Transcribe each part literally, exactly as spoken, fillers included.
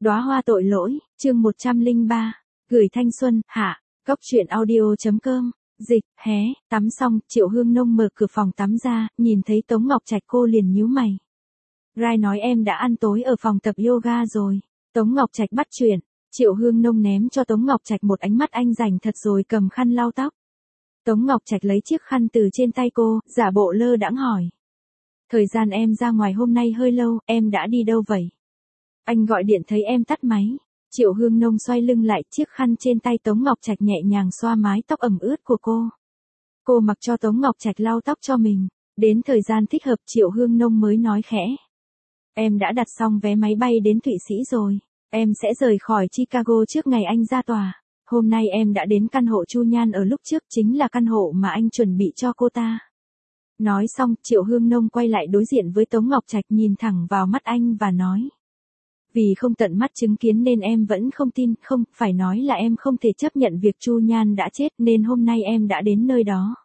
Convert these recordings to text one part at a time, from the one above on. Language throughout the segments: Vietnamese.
Đóa hoa tội lỗi, chương một trăm lẻ ba, gửi thanh xuân, hạ, cốc truyện audio.com, dịch, hé, tắm xong, Triệu Hương Nông mở cửa phòng tắm ra, nhìn thấy Tống Ngọc Trạch cô liền nhíu mày. Rai nói em đã ăn tối ở phòng tập yoga rồi. Tống Ngọc Trạch bắt chuyện, Triệu Hương Nông ném cho Tống Ngọc Trạch một ánh mắt anh dành thật rồi cầm khăn lau tóc. Tống Ngọc Trạch lấy chiếc khăn từ trên tay cô, giả bộ lơ đãng hỏi. Thời gian em ra ngoài hôm nay hơi lâu, em đã đi đâu vậy? Anh gọi điện thấy em tắt máy. Triệu Hương Nông xoay lưng lại, chiếc khăn trên tay Tống Ngọc Trạch nhẹ nhàng xoa mái tóc ẩm ướt của cô. Cô mặc cho Tống Ngọc Trạch lau tóc cho mình. Đến thời gian thích hợp Triệu Hương Nông mới nói khẽ. Em đã đặt xong vé máy bay đến Thụy Sĩ rồi. Em sẽ rời khỏi Chicago trước ngày anh ra tòa. Hôm nay em đã đến căn hộ Chu Nhan ở lúc trước, chính là căn hộ mà anh chuẩn bị cho cô ta. Nói xong, Triệu Hương Nông quay lại đối diện với Tống Ngọc Trạch, nhìn thẳng vào mắt anh và nói. Vì không tận mắt chứng kiến nên em vẫn không tin, không, phải nói là em không thể chấp nhận việc Chu Nhan đã chết nên hôm nay em đã đến nơi đó.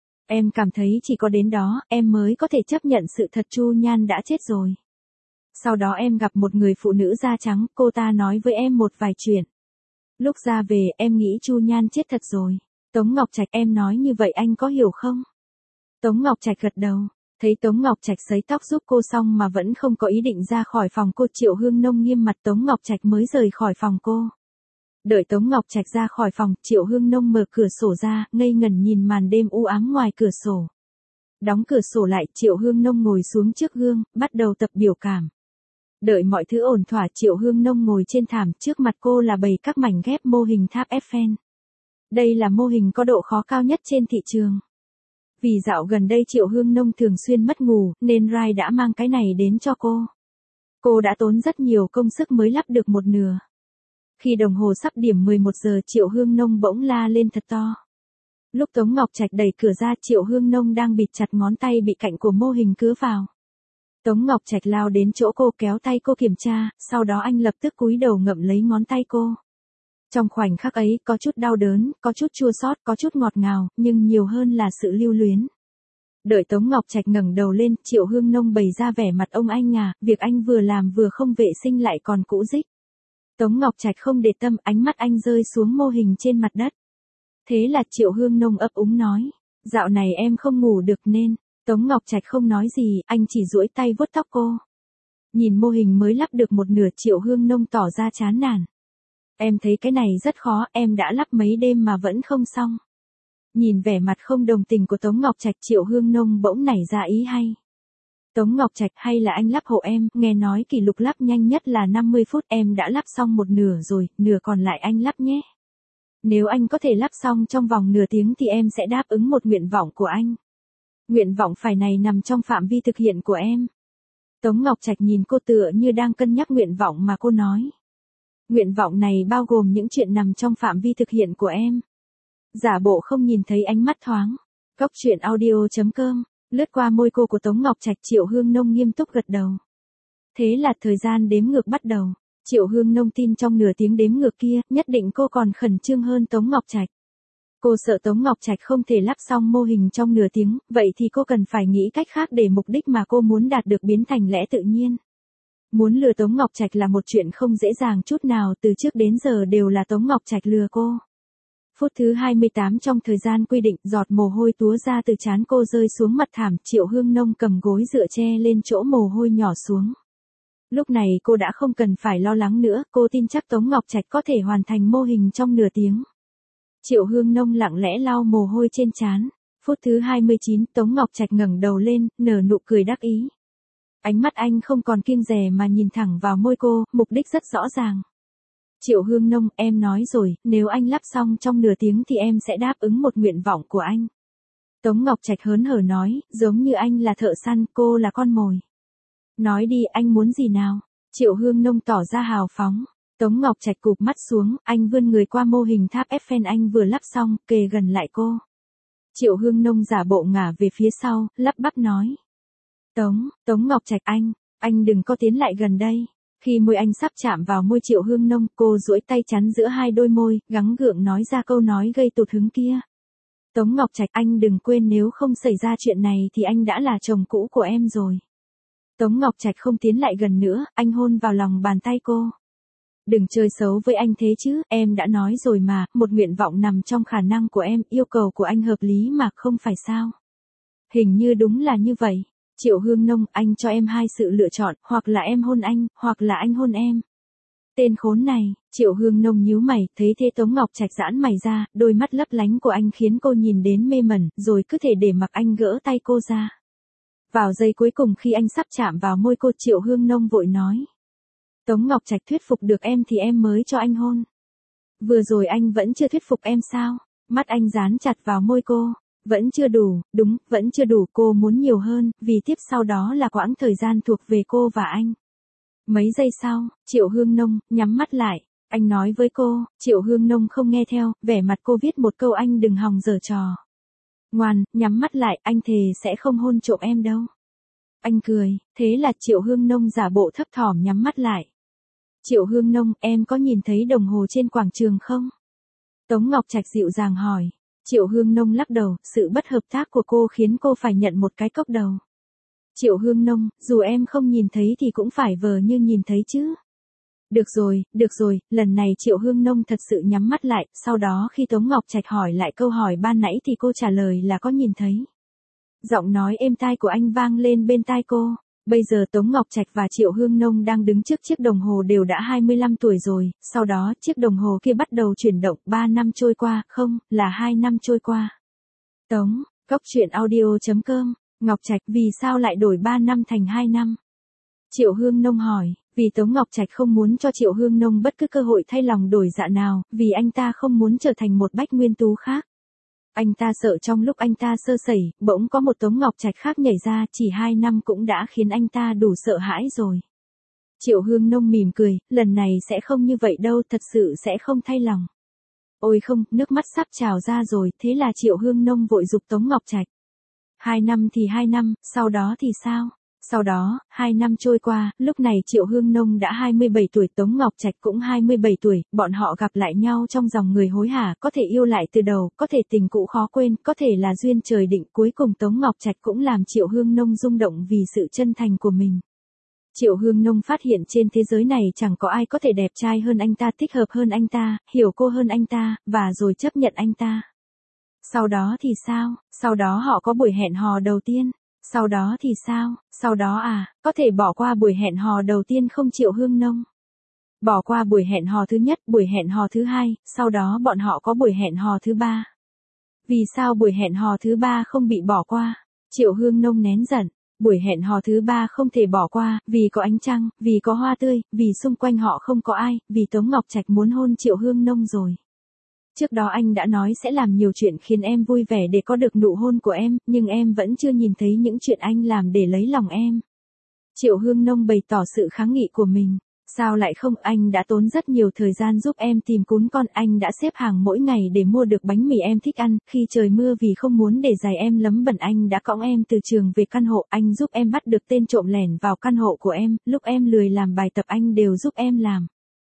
Em cảm thấy chỉ có đến đó, em mới có thể chấp nhận sự thật Chu Nhan đã chết rồi. Sau đó em gặp một người phụ nữ da trắng, cô ta nói với em một vài chuyện. Lúc ra về, em nghĩ Chu Nhan chết thật rồi. Tống Ngọc Trạch, em nói như vậy anh có hiểu không? Tống Ngọc Trạch gật đầu. Thấy Tống Ngọc Trạch sấy tóc giúp cô xong mà vẫn không có ý định ra khỏi phòng cô, Triệu Hương Nông nghiêm mặt, Tống Ngọc Trạch mới rời khỏi phòng cô. Đợi Tống Ngọc Trạch ra khỏi phòng, Triệu Hương Nông mở cửa sổ ra, ngây ngẩn nhìn màn đêm u ám ngoài cửa sổ. Đóng cửa sổ lại, Triệu Hương Nông ngồi xuống trước gương, bắt đầu tập biểu cảm. Đợi mọi thứ ổn thỏa, Triệu Hương Nông ngồi trên thảm, trước mặt cô là bầy các mảnh ghép mô hình tháp Eiffel. Đây là mô hình có độ khó cao nhất trên thị trường. Vì dạo gần đây Triệu Hương Nông thường xuyên mất ngủ, nên Rai đã mang cái này đến cho cô. Cô đã tốn rất nhiều công sức mới lắp được một nửa. Khi đồng hồ sắp điểm mười một giờ, Triệu Hương Nông bỗng la lên thật to. Lúc Tống Ngọc Trạch đẩy cửa ra, Triệu Hương Nông đang bịt chặt ngón tay bị cạnh của mô hình cứa vào. Tống Ngọc Trạch lao đến chỗ cô, kéo tay cô kiểm tra, sau đó anh lập tức cúi đầu ngậm lấy ngón tay cô. Trong khoảnh khắc ấy, có chút đau đớn, có chút chua xót, có chút ngọt ngào, nhưng nhiều hơn là sự lưu luyến. Đợi Tống Ngọc Trạch ngẩng đầu lên, Triệu Hương Nông bày ra vẻ mặt ông anh à, việc anh vừa làm vừa không vệ sinh lại còn cũ rích. Tống Ngọc Trạch không để tâm, ánh mắt anh rơi xuống mô hình trên mặt đất. Thế là Triệu Hương Nông ấp úng nói, dạo này em không ngủ được nên. Tống Ngọc Trạch không nói gì, anh chỉ duỗi tay vuốt tóc cô. Nhìn mô hình mới lắp được một nửa, Triệu Hương Nông tỏ ra chán nản. Em thấy cái này rất khó, em đã lắp mấy đêm mà vẫn không xong. Nhìn vẻ mặt không đồng tình của Tống Ngọc Trạch, Triệu Hương Nông bỗng nảy ra ý hay. Tống Ngọc Trạch, hay là anh lắp hộ em, nghe nói kỷ lục lắp nhanh nhất là năm mươi phút, em đã lắp xong một nửa rồi, nửa còn lại anh lắp nhé. Nếu anh có thể lắp xong trong vòng nửa tiếng thì em sẽ đáp ứng một nguyện vọng của anh. Nguyện vọng phải này nằm trong phạm vi thực hiện của em. Tống Ngọc Trạch nhìn cô tựa như đang cân nhắc nguyện vọng mà cô nói. Nguyện vọng này bao gồm những chuyện nằm trong phạm vi thực hiện của em. Giả bộ không nhìn thấy ánh mắt thoáng. Cốc truyện audio.com, lướt qua môi cô của Tống Ngọc Trạch, Triệu Hương Nông nghiêm túc gật đầu. Thế là thời gian đếm ngược bắt đầu. Triệu Hương Nông tin trong nửa tiếng đếm ngược kia, nhất định cô còn khẩn trương hơn Tống Ngọc Trạch. Cô sợ Tống Ngọc Trạch không thể lắp xong mô hình trong nửa tiếng, vậy thì cô cần phải nghĩ cách khác để mục đích mà cô muốn đạt được biến thành lẽ tự nhiên. Muốn lừa Tống Ngọc Trạch là một chuyện không dễ dàng chút nào, từ trước đến giờ đều là Tống Ngọc Trạch lừa cô. Phút thứ hai mươi tám trong thời gian quy định, giọt mồ hôi túa ra từ trán cô rơi xuống mặt thảm, Triệu Hương Nông cầm gối dựa che lên chỗ mồ hôi nhỏ xuống. Lúc này cô đã không cần phải lo lắng nữa, cô tin chắc Tống Ngọc Trạch có thể hoàn thành mô hình trong nửa tiếng. Triệu Hương Nông lặng lẽ lau mồ hôi trên trán. Phút thứ hai mươi chín, Tống Ngọc Trạch ngẩng đầu lên, nở nụ cười đắc ý. Ánh mắt anh không còn kiêng dè mà nhìn thẳng vào môi cô, mục đích rất rõ ràng. Triệu Hương Nông, em nói rồi, nếu anh lắp xong trong nửa tiếng thì em sẽ đáp ứng một nguyện vọng của anh. Tống Ngọc Trạch hớn hở nói, giống như anh là thợ săn, cô là con mồi. Nói đi, anh muốn gì nào? Triệu Hương Nông tỏ ra hào phóng. Tống Ngọc Trạch cụp mắt xuống, anh vươn người qua mô hình tháp Eiffel anh vừa lắp xong, kề gần lại cô. Triệu Hương Nông giả bộ ngả về phía sau, lắp bắp nói. Tống, Tống Ngọc Trạch anh, anh đừng có tiến lại gần đây. Khi môi anh sắp chạm vào môi Triệu Hương Nông, cô duỗi tay chắn giữa hai đôi môi, gắng gượng nói ra câu nói gây tụt hứng kia. Tống Ngọc Trạch, anh đừng quên nếu không xảy ra chuyện này thì anh đã là chồng cũ của em rồi. Tống Ngọc Trạch không tiến lại gần nữa, anh hôn vào lòng bàn tay cô. Đừng chơi xấu với anh thế chứ, em đã nói rồi mà, một nguyện vọng nằm trong khả năng của em, yêu cầu của anh hợp lý mà không phải sao. Hình như đúng là như vậy. Triệu Hương Nông, anh cho em hai sự lựa chọn, hoặc là em hôn anh, hoặc là anh hôn em. Tên khốn này, Triệu Hương Nông nhíu mày, thấy thế Tống Ngọc Trạch giãn mày ra, đôi mắt lấp lánh của anh khiến cô nhìn đến mê mẩn, rồi cứ thể để mặc anh gỡ tay cô ra. Vào giây cuối cùng khi anh sắp chạm vào môi cô, Triệu Hương Nông vội nói. Tống Ngọc Trạch, thuyết phục được em thì em mới cho anh hôn. Vừa rồi anh vẫn chưa thuyết phục em sao? Mắt anh dán chặt vào môi cô. Vẫn chưa đủ, đúng, vẫn chưa đủ, cô muốn nhiều hơn, vì tiếp sau đó là quãng thời gian thuộc về cô và anh. Mấy giây sau, Triệu Hương Nông nhắm mắt lại, anh nói với cô, Triệu Hương Nông không nghe theo, vẻ mặt cô viết một câu, anh đừng hòng giở trò. Ngoan, nhắm mắt lại, anh thề sẽ không hôn trộm em đâu. Anh cười, thế là Triệu Hương Nông giả bộ thấp thỏm nhắm mắt lại. Triệu Hương Nông, em có nhìn thấy đồng hồ trên quảng trường không? Tống Ngọc Trạch dịu dàng hỏi. Triệu Hương Nông lắc đầu, sự bất hợp tác của cô khiến cô phải nhận một cái cốc đầu. Triệu Hương Nông, dù em không nhìn thấy thì cũng phải vờ như nhìn thấy chứ. Được rồi, được rồi, lần này Triệu Hương Nông thật sự nhắm mắt lại, sau đó khi Tống Ngọc Trạch hỏi lại câu hỏi ban nãy thì cô trả lời là có nhìn thấy. Giọng nói êm tai của anh vang lên bên tai cô. Bây giờ Tống Ngọc Trạch và Triệu Hương Nông đang đứng trước chiếc đồng hồ đều đã hai mươi lăm tuổi rồi, sau đó chiếc đồng hồ kia bắt đầu chuyển động, ba năm trôi qua, không, là hai năm trôi qua. Tống, Cốc Truyện Audio chấm com, Ngọc Trạch, vì sao lại đổi ba năm thành hai năm? Triệu Hương Nông hỏi, vì Tống Ngọc Trạch không muốn cho Triệu Hương Nông bất cứ cơ hội thay lòng đổi dạ nào, vì anh ta không muốn trở thành một Bách Nguyên Tú khác. Anh ta sợ trong lúc anh ta sơ sẩy, bỗng có một Tống Ngọc Trạch khác nhảy ra, chỉ hai năm cũng đã khiến anh ta đủ sợ hãi rồi. Triệu Hương Nông mỉm cười, lần này sẽ không như vậy đâu, thật sự sẽ không thay lòng. Ôi không, nước mắt sắp trào ra rồi, thế là Triệu Hương Nông vội giục Tống Ngọc Trạch. Hai năm thì hai năm, sau đó thì sao? Sau đó, hai năm trôi qua, lúc này Triệu Hương Nông đã hai mươi bảy tuổi, Tống Ngọc Trạch cũng hai mươi bảy tuổi, bọn họ gặp lại nhau trong dòng người hối hả, có thể yêu lại từ đầu, có thể tình cũ khó quên, có thể là duyên trời định, cuối cùng Tống Ngọc Trạch cũng làm Triệu Hương Nông rung động vì sự chân thành của mình. Triệu Hương Nông phát hiện trên thế giới này chẳng có ai có thể đẹp trai hơn anh ta, thích hợp hơn anh ta, hiểu cô hơn anh ta, và rồi chấp nhận anh ta. Sau đó thì sao? Sau đó họ có buổi hẹn hò đầu tiên. Sau đó thì sao? Sau đó à, có thể bỏ qua buổi hẹn hò đầu tiên không Triệu Hương Nông? Bỏ qua buổi hẹn hò thứ nhất, buổi hẹn hò thứ hai, sau đó bọn họ có buổi hẹn hò thứ ba. Vì sao buổi hẹn hò thứ ba không bị bỏ qua? Triệu Hương Nông nén giận. Buổi hẹn hò thứ ba không thể bỏ qua, vì có ánh trăng, vì có hoa tươi, vì xung quanh họ không có ai, vì Tống Ngọc Trạch muốn hôn Triệu Hương Nông rồi. Trước đó anh đã nói sẽ làm nhiều chuyện khiến em vui vẻ để có được nụ hôn của em, nhưng em vẫn chưa nhìn thấy những chuyện anh làm để lấy lòng em. Triệu Hương Nông bày tỏ sự kháng nghị của mình. Sao lại không, anh đã tốn rất nhiều thời gian giúp em tìm cún con, anh đã xếp hàng mỗi ngày để mua được bánh mì em thích ăn, khi trời mưa vì không muốn để giày em lấm bẩn anh đã cõng em từ trường về căn hộ, anh giúp em bắt được tên trộm lẻn vào căn hộ của em, lúc em lười làm bài tập anh đều giúp em làm.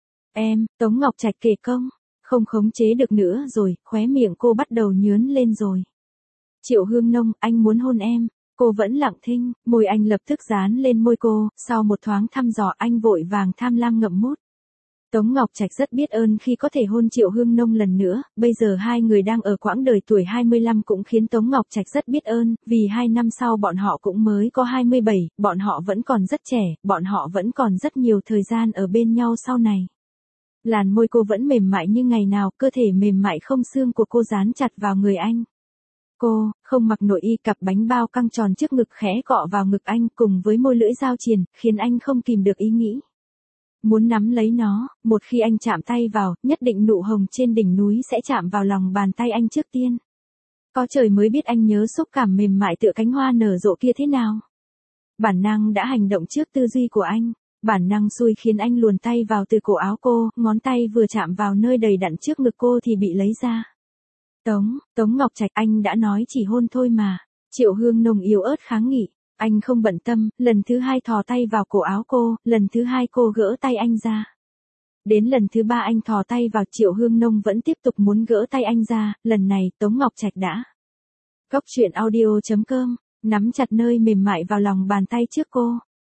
Em, Tống Ngọc Trạch kể công, không khống chế được nữa rồi, khóe miệng cô bắt đầu nhướn lên rồi. Triệu Hương Nông, anh muốn hôn em. Cô vẫn lặng thinh, môi anh lập tức dán lên môi cô, sau một thoáng thăm dò anh vội vàng tham lam ngậm mút. Tống Ngọc Trạch rất biết ơn khi có thể hôn Triệu Hương Nông lần nữa, bây giờ hai người đang ở quãng đời tuổi hai mươi lăm cũng khiến Tống Ngọc Trạch rất biết ơn, vì hai năm sau bọn họ cũng mới có hai mươi bảy, bọn họ vẫn còn rất trẻ, bọn họ vẫn còn rất nhiều thời gian ở bên nhau sau này. Làn môi cô vẫn mềm mại như ngày nào, cơ thể mềm mại không xương của cô dán chặt vào người anh. Cô, không mặc nội y, cặp bánh bao căng tròn trước ngực khẽ cọ vào ngực anh cùng với môi lưỡi dao triền, khiến anh không kìm được ý nghĩ. Muốn nắm lấy nó, một khi anh chạm tay vào, nhất định nụ hồng trên đỉnh núi sẽ chạm vào lòng bàn tay anh trước tiên. Có trời mới biết anh nhớ xúc cảm mềm mại tựa cánh hoa nở rộ kia thế nào. Bản năng đã hành động trước tư duy của anh. Bản năng xui khiến anh luồn tay vào từ cổ áo cô, ngón tay vừa chạm vào nơi đầy đặn trước ngực cô thì bị lấy ra. Tống, Tống Ngọc Trạch, anh đã nói chỉ hôn thôi mà. Triệu Hương Nông yếu ớt kháng nghị. Anh không bận tâm, lần thứ hai thò tay vào cổ áo cô, lần thứ hai cô gỡ tay anh ra. Đến lần thứ ba anh thò tay vào, Triệu Hương Nông vẫn tiếp tục muốn gỡ tay anh ra, lần này Tống Ngọc Trạch đã. Cốc Truyện Audio chấm com, nắm chặt nơi mềm mại vào lòng bàn tay trước cô.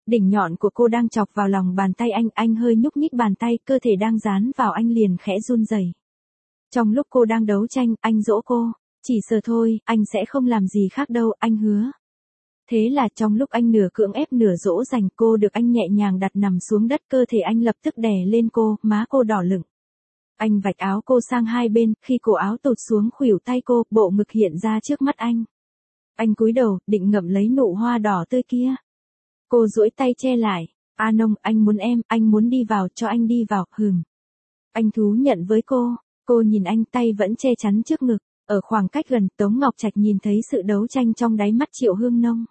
Đỉnh nhọn của cô đang chọc vào lòng bàn tay anh, anh hơi nhúc nhích bàn tay, cơ thể đang dán vào anh liền khẽ run rẩy. Trong lúc cô đang đấu tranh, anh dỗ cô, chỉ sờ thôi, anh sẽ không làm gì khác đâu, anh hứa. Thế là trong lúc anh nửa cưỡng ép nửa dỗ dành, cô được anh nhẹ nhàng đặt nằm xuống đất, cơ thể anh lập tức đè lên cô, má cô đỏ lửng. Anh vạch áo cô sang hai bên, khi cổ áo tụt xuống khuỷu tay cô, bộ ngực hiện ra trước mắt anh. Anh cúi đầu, định ngậm lấy nụ hoa đỏ tươi kia. Cô duỗi tay che lại. A Nông, anh muốn em, anh muốn đi vào, cho anh đi vào, hừm. Anh thú nhận với cô. Cô nhìn anh, tay vẫn che chắn trước ngực. Ở khoảng cách gần, Tống Ngọc Trạch nhìn thấy sự đấu tranh trong đáy mắt Triệu Hương Nông.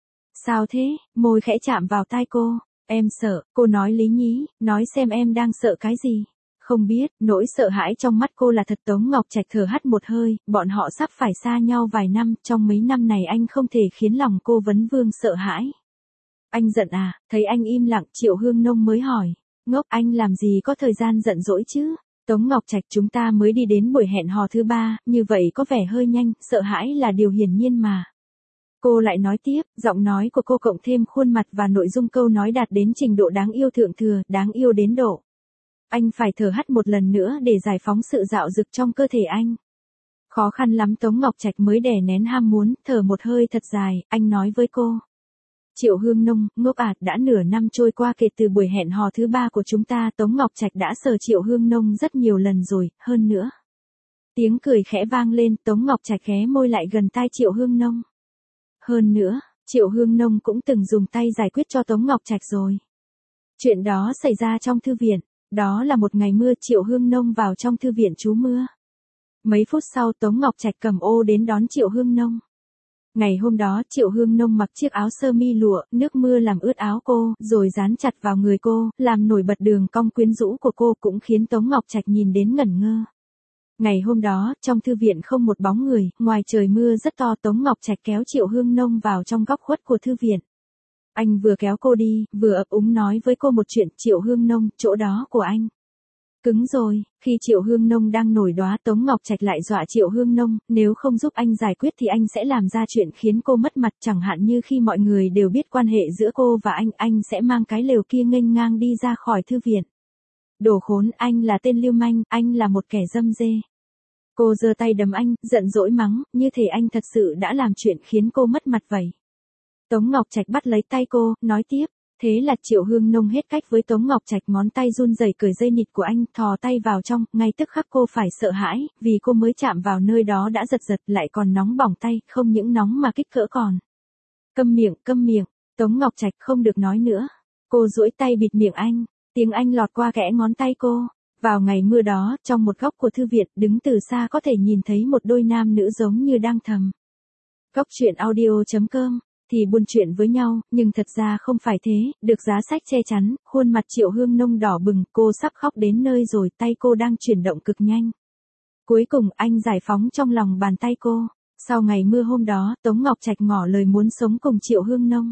Sao thế? Môi khẽ chạm vào tai cô. Em sợ, cô nói lý nhí, nói xem em đang sợ cái gì. Không biết, nỗi sợ hãi trong mắt cô là thật. Tống Ngọc Trạch thở hắt một hơi, bọn họ sắp phải xa nhau vài năm, trong mấy năm này anh không thể khiến lòng cô vấn vương sợ hãi. Anh giận à? Thấy anh im lặng, Triệu Hương Nông mới hỏi. Ngốc, anh làm gì có thời gian giận dỗi chứ? Tống Ngọc Trạch, chúng ta mới đi đến buổi hẹn hò thứ ba, như vậy có vẻ hơi nhanh, sợ hãi là điều hiển nhiên mà. Cô lại nói tiếp, giọng nói của cô cộng thêm khuôn mặt và nội dung câu nói đạt đến trình độ đáng yêu thượng thừa, đáng yêu đến độ. Anh phải thở hắt một lần nữa để giải phóng sự dạo dực trong cơ thể anh. Khó khăn lắm Tống Ngọc Trạch mới đè nén ham muốn, thở một hơi thật dài, anh nói với cô. Triệu Hương Nông, ngốc à, đã nửa năm trôi qua kể từ buổi hẹn hò thứ ba của chúng ta, Tống Ngọc Trạch đã sờ Triệu Hương Nông rất nhiều lần rồi, hơn nữa. Tiếng cười khẽ vang lên, Tống Ngọc Trạch ghé môi lại gần tai Triệu Hương Nông. Hơn nữa, Triệu Hương Nông cũng từng dùng tay giải quyết cho Tống Ngọc Trạch rồi. Chuyện đó xảy ra trong thư viện, đó là một ngày mưa, Triệu Hương Nông vào trong thư viện trú mưa. Mấy phút sau Tống Ngọc Trạch cầm ô đến đón Triệu Hương Nông. Ngày hôm đó Triệu Hương Nông mặc chiếc áo sơ mi lụa, nước mưa làm ướt áo cô, rồi dán chặt vào người cô, làm nổi bật đường cong quyến rũ của cô cũng khiến Tống Ngọc Trạch nhìn đến ngẩn ngơ. Ngày hôm đó, trong thư viện không một bóng người, ngoài trời mưa rất to, Tống Ngọc Trạch kéo Triệu Hương Nông vào trong góc khuất của thư viện. Anh vừa kéo cô đi, vừa ấp úng nói với cô một chuyện, Triệu Hương Nông, chỗ đó của anh. Cứng rồi, khi Triệu Hương Nông đang nổi đoá, Tống Ngọc Trạch lại dọa Triệu Hương Nông, nếu không giúp anh giải quyết thì anh sẽ làm ra chuyện khiến cô mất mặt, chẳng hạn như khi mọi người đều biết quan hệ giữa cô và anh, anh sẽ mang cái lều kia nghênh ngang đi ra khỏi thư viện. Đồ khốn, anh là tên lưu manh, anh là một kẻ dâm dê. Cô giơ tay đấm anh, giận dỗi mắng, như thể anh thật sự đã làm chuyện khiến cô mất mặt vậy. Tống Ngọc Trạch bắt lấy tay cô, nói tiếp. Thế là Triệu Hương Nông hết cách với Tống Ngọc Trạch, ngón tay run rẩy cởi dây nịt của anh, thò tay vào trong, ngay tức khắc cô phải sợ hãi, vì cô mới chạm vào nơi đó đã giật giật, lại còn nóng bỏng tay, không những nóng mà kích cỡ còn. Câm miệng, câm miệng, Tống Ngọc Trạch không được nói nữa. Cô duỗi tay bịt miệng anh, tiếng anh lọt qua kẽ ngón tay cô. Vào ngày mưa đó, trong một góc của thư viện, đứng từ xa có thể nhìn thấy một đôi nam nữ giống như đang thầm. Góc truyện audio chấm com thì buôn chuyện với nhau, nhưng thật ra không phải thế, được giá sách che chắn, khuôn mặt Triệu Hương Nông đỏ bừng, cô sắp khóc đến nơi rồi, tay cô đang chuyển động cực nhanh. Cuối cùng anh giải phóng trong lòng bàn tay cô. Sau ngày mưa hôm đó, Tống Ngọc Trạch ngỏ lời muốn sống cùng Triệu Hương Nông.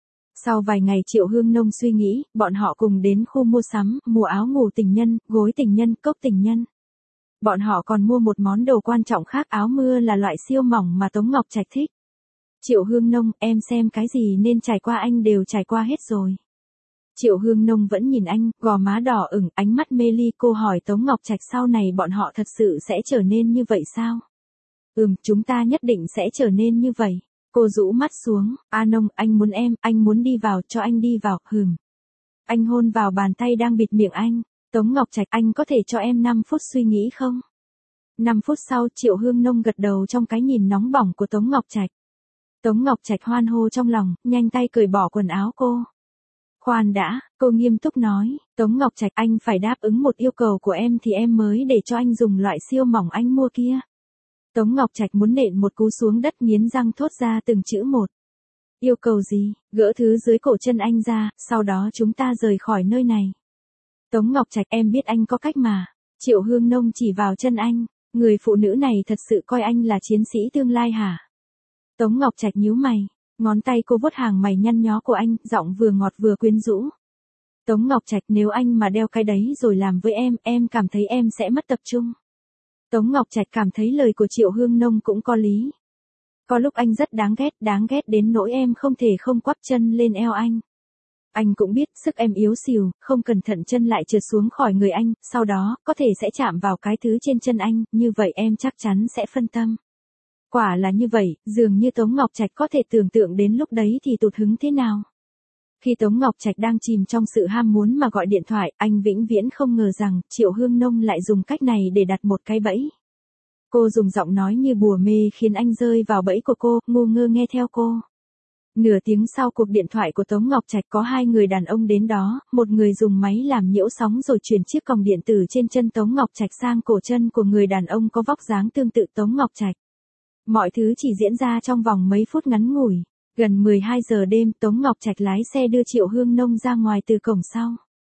Sau vài ngày Triệu Hương Nông suy nghĩ, bọn họ cùng đến khu mua sắm, mua áo ngủ tình nhân, gối tình nhân, cốc tình nhân. Bọn họ còn mua một món đồ quan trọng khác, áo mưa là loại siêu mỏng mà Tống Ngọc Trạch thích. Triệu Hương Nông, em xem cái gì nên trải qua anh đều trải qua hết rồi. Triệu Hương Nông vẫn nhìn anh, gò má đỏ ửng, ánh mắt mê ly, cô hỏi Tống Ngọc Trạch sau này bọn họ thật sự sẽ trở nên như vậy sao? Ừm, chúng ta nhất định sẽ trở nên như vậy. Cô rũ mắt xuống, A Nông, anh muốn em, anh muốn đi vào, cho anh đi vào, hừm. Anh hôn vào bàn tay đang bịt miệng anh. Tống Ngọc Trạch, anh có thể cho em năm phút suy nghĩ không? năm phút sau, Triệu Hương Nông gật đầu trong cái nhìn nóng bỏng của Tống Ngọc Trạch. Tống Ngọc Trạch hoan hô trong lòng, nhanh tay cởi bỏ quần áo cô. Khoan đã, cô nghiêm túc nói, Tống Ngọc Trạch, anh phải đáp ứng một yêu cầu của em thì em mới để cho anh dùng loại siêu mỏng anh mua kia. Tống Ngọc Trạch muốn nện một cú xuống đất, nghiến răng thốt ra từng chữ một. Yêu cầu gì? Gỡ thứ dưới cổ chân anh ra, sau đó chúng ta rời khỏi nơi này. Tống Ngọc Trạch, em biết anh có cách mà. Triệu Hương Nông chỉ vào chân anh, người phụ nữ này thật sự coi anh là chiến sĩ tương lai hả? Tống Ngọc Trạch nhíu mày, ngón tay cô vuốt hàng mày nhăn nhó của anh, giọng vừa ngọt vừa quyến rũ. Tống Ngọc Trạch, nếu anh mà đeo cái đấy rồi làm với em, em cảm thấy em sẽ mất tập trung. Tống Ngọc Trạch cảm thấy lời của Triệu Hương Nông cũng có lý. Có lúc anh rất đáng ghét, đáng ghét đến nỗi em không thể không quắp chân lên eo anh. Anh cũng biết sức em yếu xìu, không cẩn thận chân lại trượt xuống khỏi người anh, sau đó, có thể sẽ chạm vào cái thứ trên chân anh, như vậy em chắc chắn sẽ phân tâm. Quả là như vậy, dường như Tống Ngọc Trạch có thể tưởng tượng đến lúc đấy thì tụt hứng thế nào. Khi Tống Ngọc Trạch đang chìm trong sự ham muốn mà gọi điện thoại, anh vĩnh viễn không ngờ rằng Triệu Hương Nông lại dùng cách này để đặt một cái bẫy. Cô dùng giọng nói như bùa mê khiến anh rơi vào bẫy của cô, ngu ngơ nghe theo cô. Nửa tiếng sau cuộc điện thoại của Tống Ngọc Trạch có hai người đàn ông đến đó, một người dùng máy làm nhiễu sóng rồi chuyển chiếc còng điện tử trên chân Tống Ngọc Trạch sang cổ chân của người đàn ông có vóc dáng tương tự Tống Ngọc Trạch. Mọi thứ chỉ diễn ra trong vòng mấy phút ngắn ngủi. Gần mười hai giờ đêm, Tống Ngọc Trạch lái xe đưa Triệu Hương Nông ra ngoài từ cổng sau.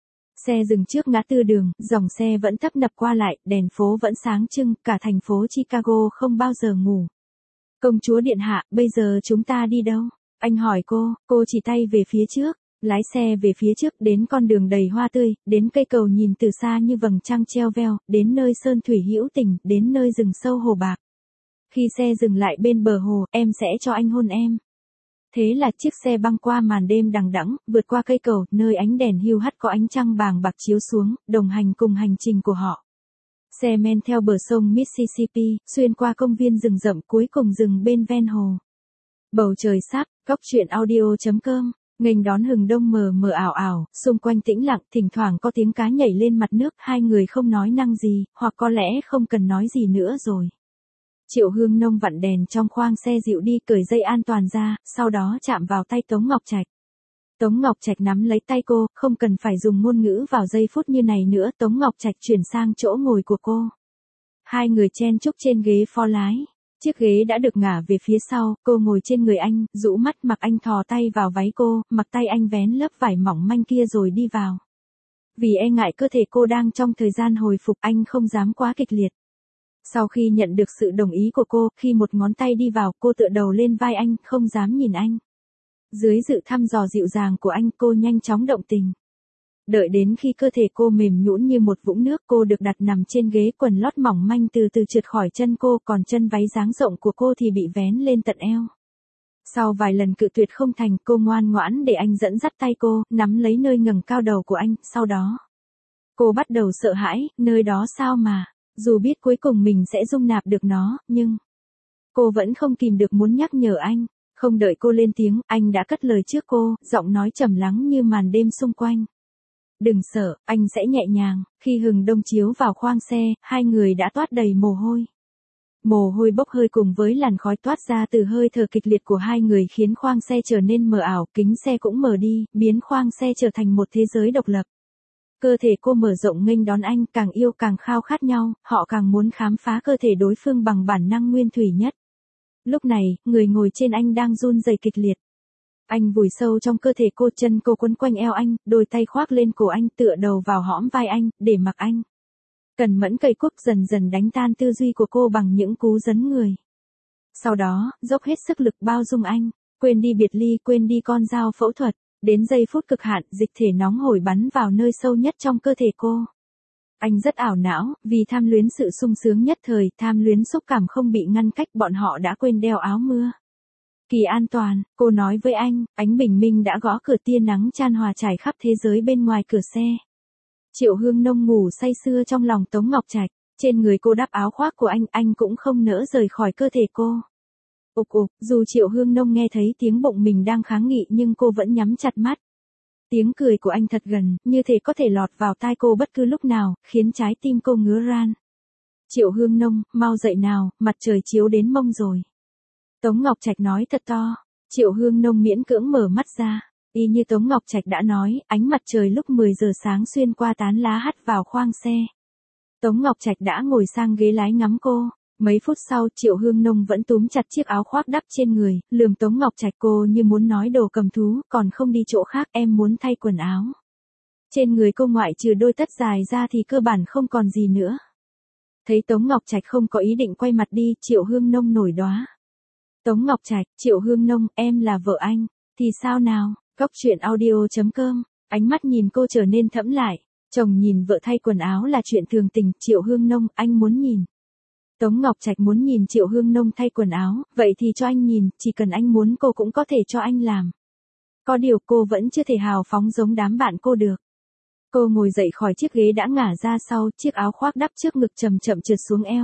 Xe dừng trước ngã tư đường, dòng xe vẫn tấp nập qua lại, đèn phố vẫn sáng trưng, cả thành phố Chicago không bao giờ ngủ. Công chúa điện hạ, bây giờ chúng ta đi đâu? Anh hỏi cô, cô chỉ tay về phía trước, lái xe về phía trước đến con đường đầy hoa tươi, đến cây cầu nhìn từ xa như vầng trăng treo veo, đến nơi sơn thủy hữu tình, đến nơi rừng sâu hồ bạc. Khi xe dừng lại bên bờ hồ, em sẽ cho anh hôn em. Thế là chiếc xe băng qua màn đêm đằng đẵng, vượt qua cây cầu, nơi ánh đèn hiu hắt có ánh trăng bàng bạc chiếu xuống, đồng hành cùng hành trình của họ. Xe men theo bờ sông Mississippi, xuyên qua công viên rừng rậm, cuối cùng dừng bên ven hồ. Bầu trời sáp, góc truyện audio chấm com, nghênh đón hừng đông mờ mờ ảo ảo, xung quanh tĩnh lặng, thỉnh thoảng có tiếng cá nhảy lên mặt nước, hai người không nói năng gì, hoặc có lẽ không cần nói gì nữa rồi. Triệu Hương Nông vặn đèn trong khoang xe dịu đi, cởi dây an toàn ra, sau đó chạm vào tay Tống Ngọc Trạch. Tống Ngọc Trạch nắm lấy tay cô, không cần phải dùng ngôn ngữ vào giây phút như này nữa, Tống Ngọc Trạch chuyển sang chỗ ngồi của cô. Hai người chen chúc trên ghế phó lái. Chiếc ghế đã được ngả về phía sau, cô ngồi trên người anh, rũ mắt mặc anh thò tay vào váy cô, mặc tay anh vén lớp vải mỏng manh kia rồi đi vào. Vì e ngại cơ thể cô đang trong thời gian hồi phục, anh không dám quá kịch liệt. Sau khi nhận được sự đồng ý của cô, khi một ngón tay đi vào, cô tựa đầu lên vai anh, không dám nhìn anh. Dưới sự thăm dò dịu dàng của anh, cô nhanh chóng động tình. Đợi đến khi cơ thể cô mềm nhũn như một vũng nước, cô được đặt nằm trên ghế, quần lót mỏng manh từ từ trượt khỏi chân cô, còn chân váy dáng rộng của cô thì bị vén lên tận eo. Sau vài lần cự tuyệt không thành, cô ngoan ngoãn để anh dẫn dắt tay cô, nắm lấy nơi ngẩng cao đầu của anh, sau đó. Cô bắt đầu sợ hãi, nơi đó sao mà, dù biết cuối cùng mình sẽ dung nạp được nó, nhưng cô vẫn không kìm được muốn nhắc nhở anh. Không đợi cô lên tiếng, anh đã cất lời trước cô, giọng nói trầm lắng như màn đêm xung quanh. Đừng sợ, anh sẽ nhẹ nhàng. Khi hừng đông chiếu vào khoang xe, hai người đã toát đầy mồ hôi. Mồ hôi bốc hơi cùng với làn khói toát ra từ hơi thở kịch liệt của hai người khiến khoang xe trở nên mờ ảo, kính xe cũng mờ đi, biến khoang xe trở thành một thế giới độc lập. Cơ thể cô mở rộng nghênh đón anh, càng yêu càng khao khát nhau, họ càng muốn khám phá cơ thể đối phương bằng bản năng nguyên thủy nhất. Lúc này, người ngồi trên anh đang run rẩy kịch liệt. Anh vùi sâu trong cơ thể cô, chân cô quấn quanh eo anh, đôi tay khoác lên cổ anh, tựa đầu vào hõm vai anh, để mặc anh. Cần mẫn cây cuốc dần dần đánh tan tư duy của cô bằng những cú giấn người. Sau đó, dốc hết sức lực bao dung anh, quên đi biệt ly, quên đi con dao phẫu thuật. Đến giây phút cực hạn, dịch thể nóng hổi bắn vào nơi sâu nhất trong cơ thể cô. Anh rất ảo não, vì tham luyến sự sung sướng nhất thời, tham luyến xúc cảm không bị ngăn cách, bọn họ đã quên đeo áo mưa. Kỳ an toàn, cô nói với anh, ánh bình minh đã gõ cửa, tia nắng chan hòa trải khắp thế giới bên ngoài cửa xe. Triệu Hương Nông ngủ say sưa trong lòng Tống Ngọc Trạch, trên người cô đắp áo khoác của anh, anh cũng không nỡ rời khỏi cơ thể cô. Ục ục, dù Triệu Hương Nông nghe thấy tiếng bụng mình đang kháng nghị nhưng cô vẫn nhắm chặt mắt. Tiếng cười của anh thật gần, như thể có thể lọt vào tai cô bất cứ lúc nào, khiến trái tim cô ngứa ran. Triệu Hương Nông, mau dậy nào, mặt trời chiếu đến mông rồi. Tống Ngọc Trạch nói thật to. Triệu Hương Nông miễn cưỡng mở mắt ra. Y như Tống Ngọc Trạch đã nói, ánh mặt trời lúc mười giờ sáng xuyên qua tán lá hắt vào khoang xe. Tống Ngọc Trạch đã ngồi sang ghế lái ngắm cô. Mấy phút sau, Triệu Hương Nông vẫn túm chặt chiếc áo khoác đắp trên người, lườm Tống Ngọc Trạch, cô như muốn nói đồ cầm thú, còn không đi chỗ khác, em muốn thay quần áo. Trên người cô ngoại trừ đôi tất dài ra thì cơ bản không còn gì nữa. Thấy Tống Ngọc Trạch không có ý định quay mặt đi, Triệu Hương Nông nổi đoá. Tống Ngọc Trạch, Triệu Hương Nông, em là vợ anh, thì sao nào? Góc truyện audio chấm com, ánh mắt nhìn cô trở nên thẫm lại. Chồng nhìn vợ thay quần áo là chuyện thường tình, Triệu Hương Nông, anh muốn nhìn. Tống Ngọc Trạch muốn nhìn Triệu Hương Nông thay quần áo, vậy thì cho anh nhìn, chỉ cần anh muốn cô cũng có thể cho anh làm. Có điều cô vẫn chưa thể hào phóng giống đám bạn cô được. Cô ngồi dậy khỏi chiếc ghế đã ngả ra sau, chiếc áo khoác đắp trước ngực chậm chậm trượt xuống eo.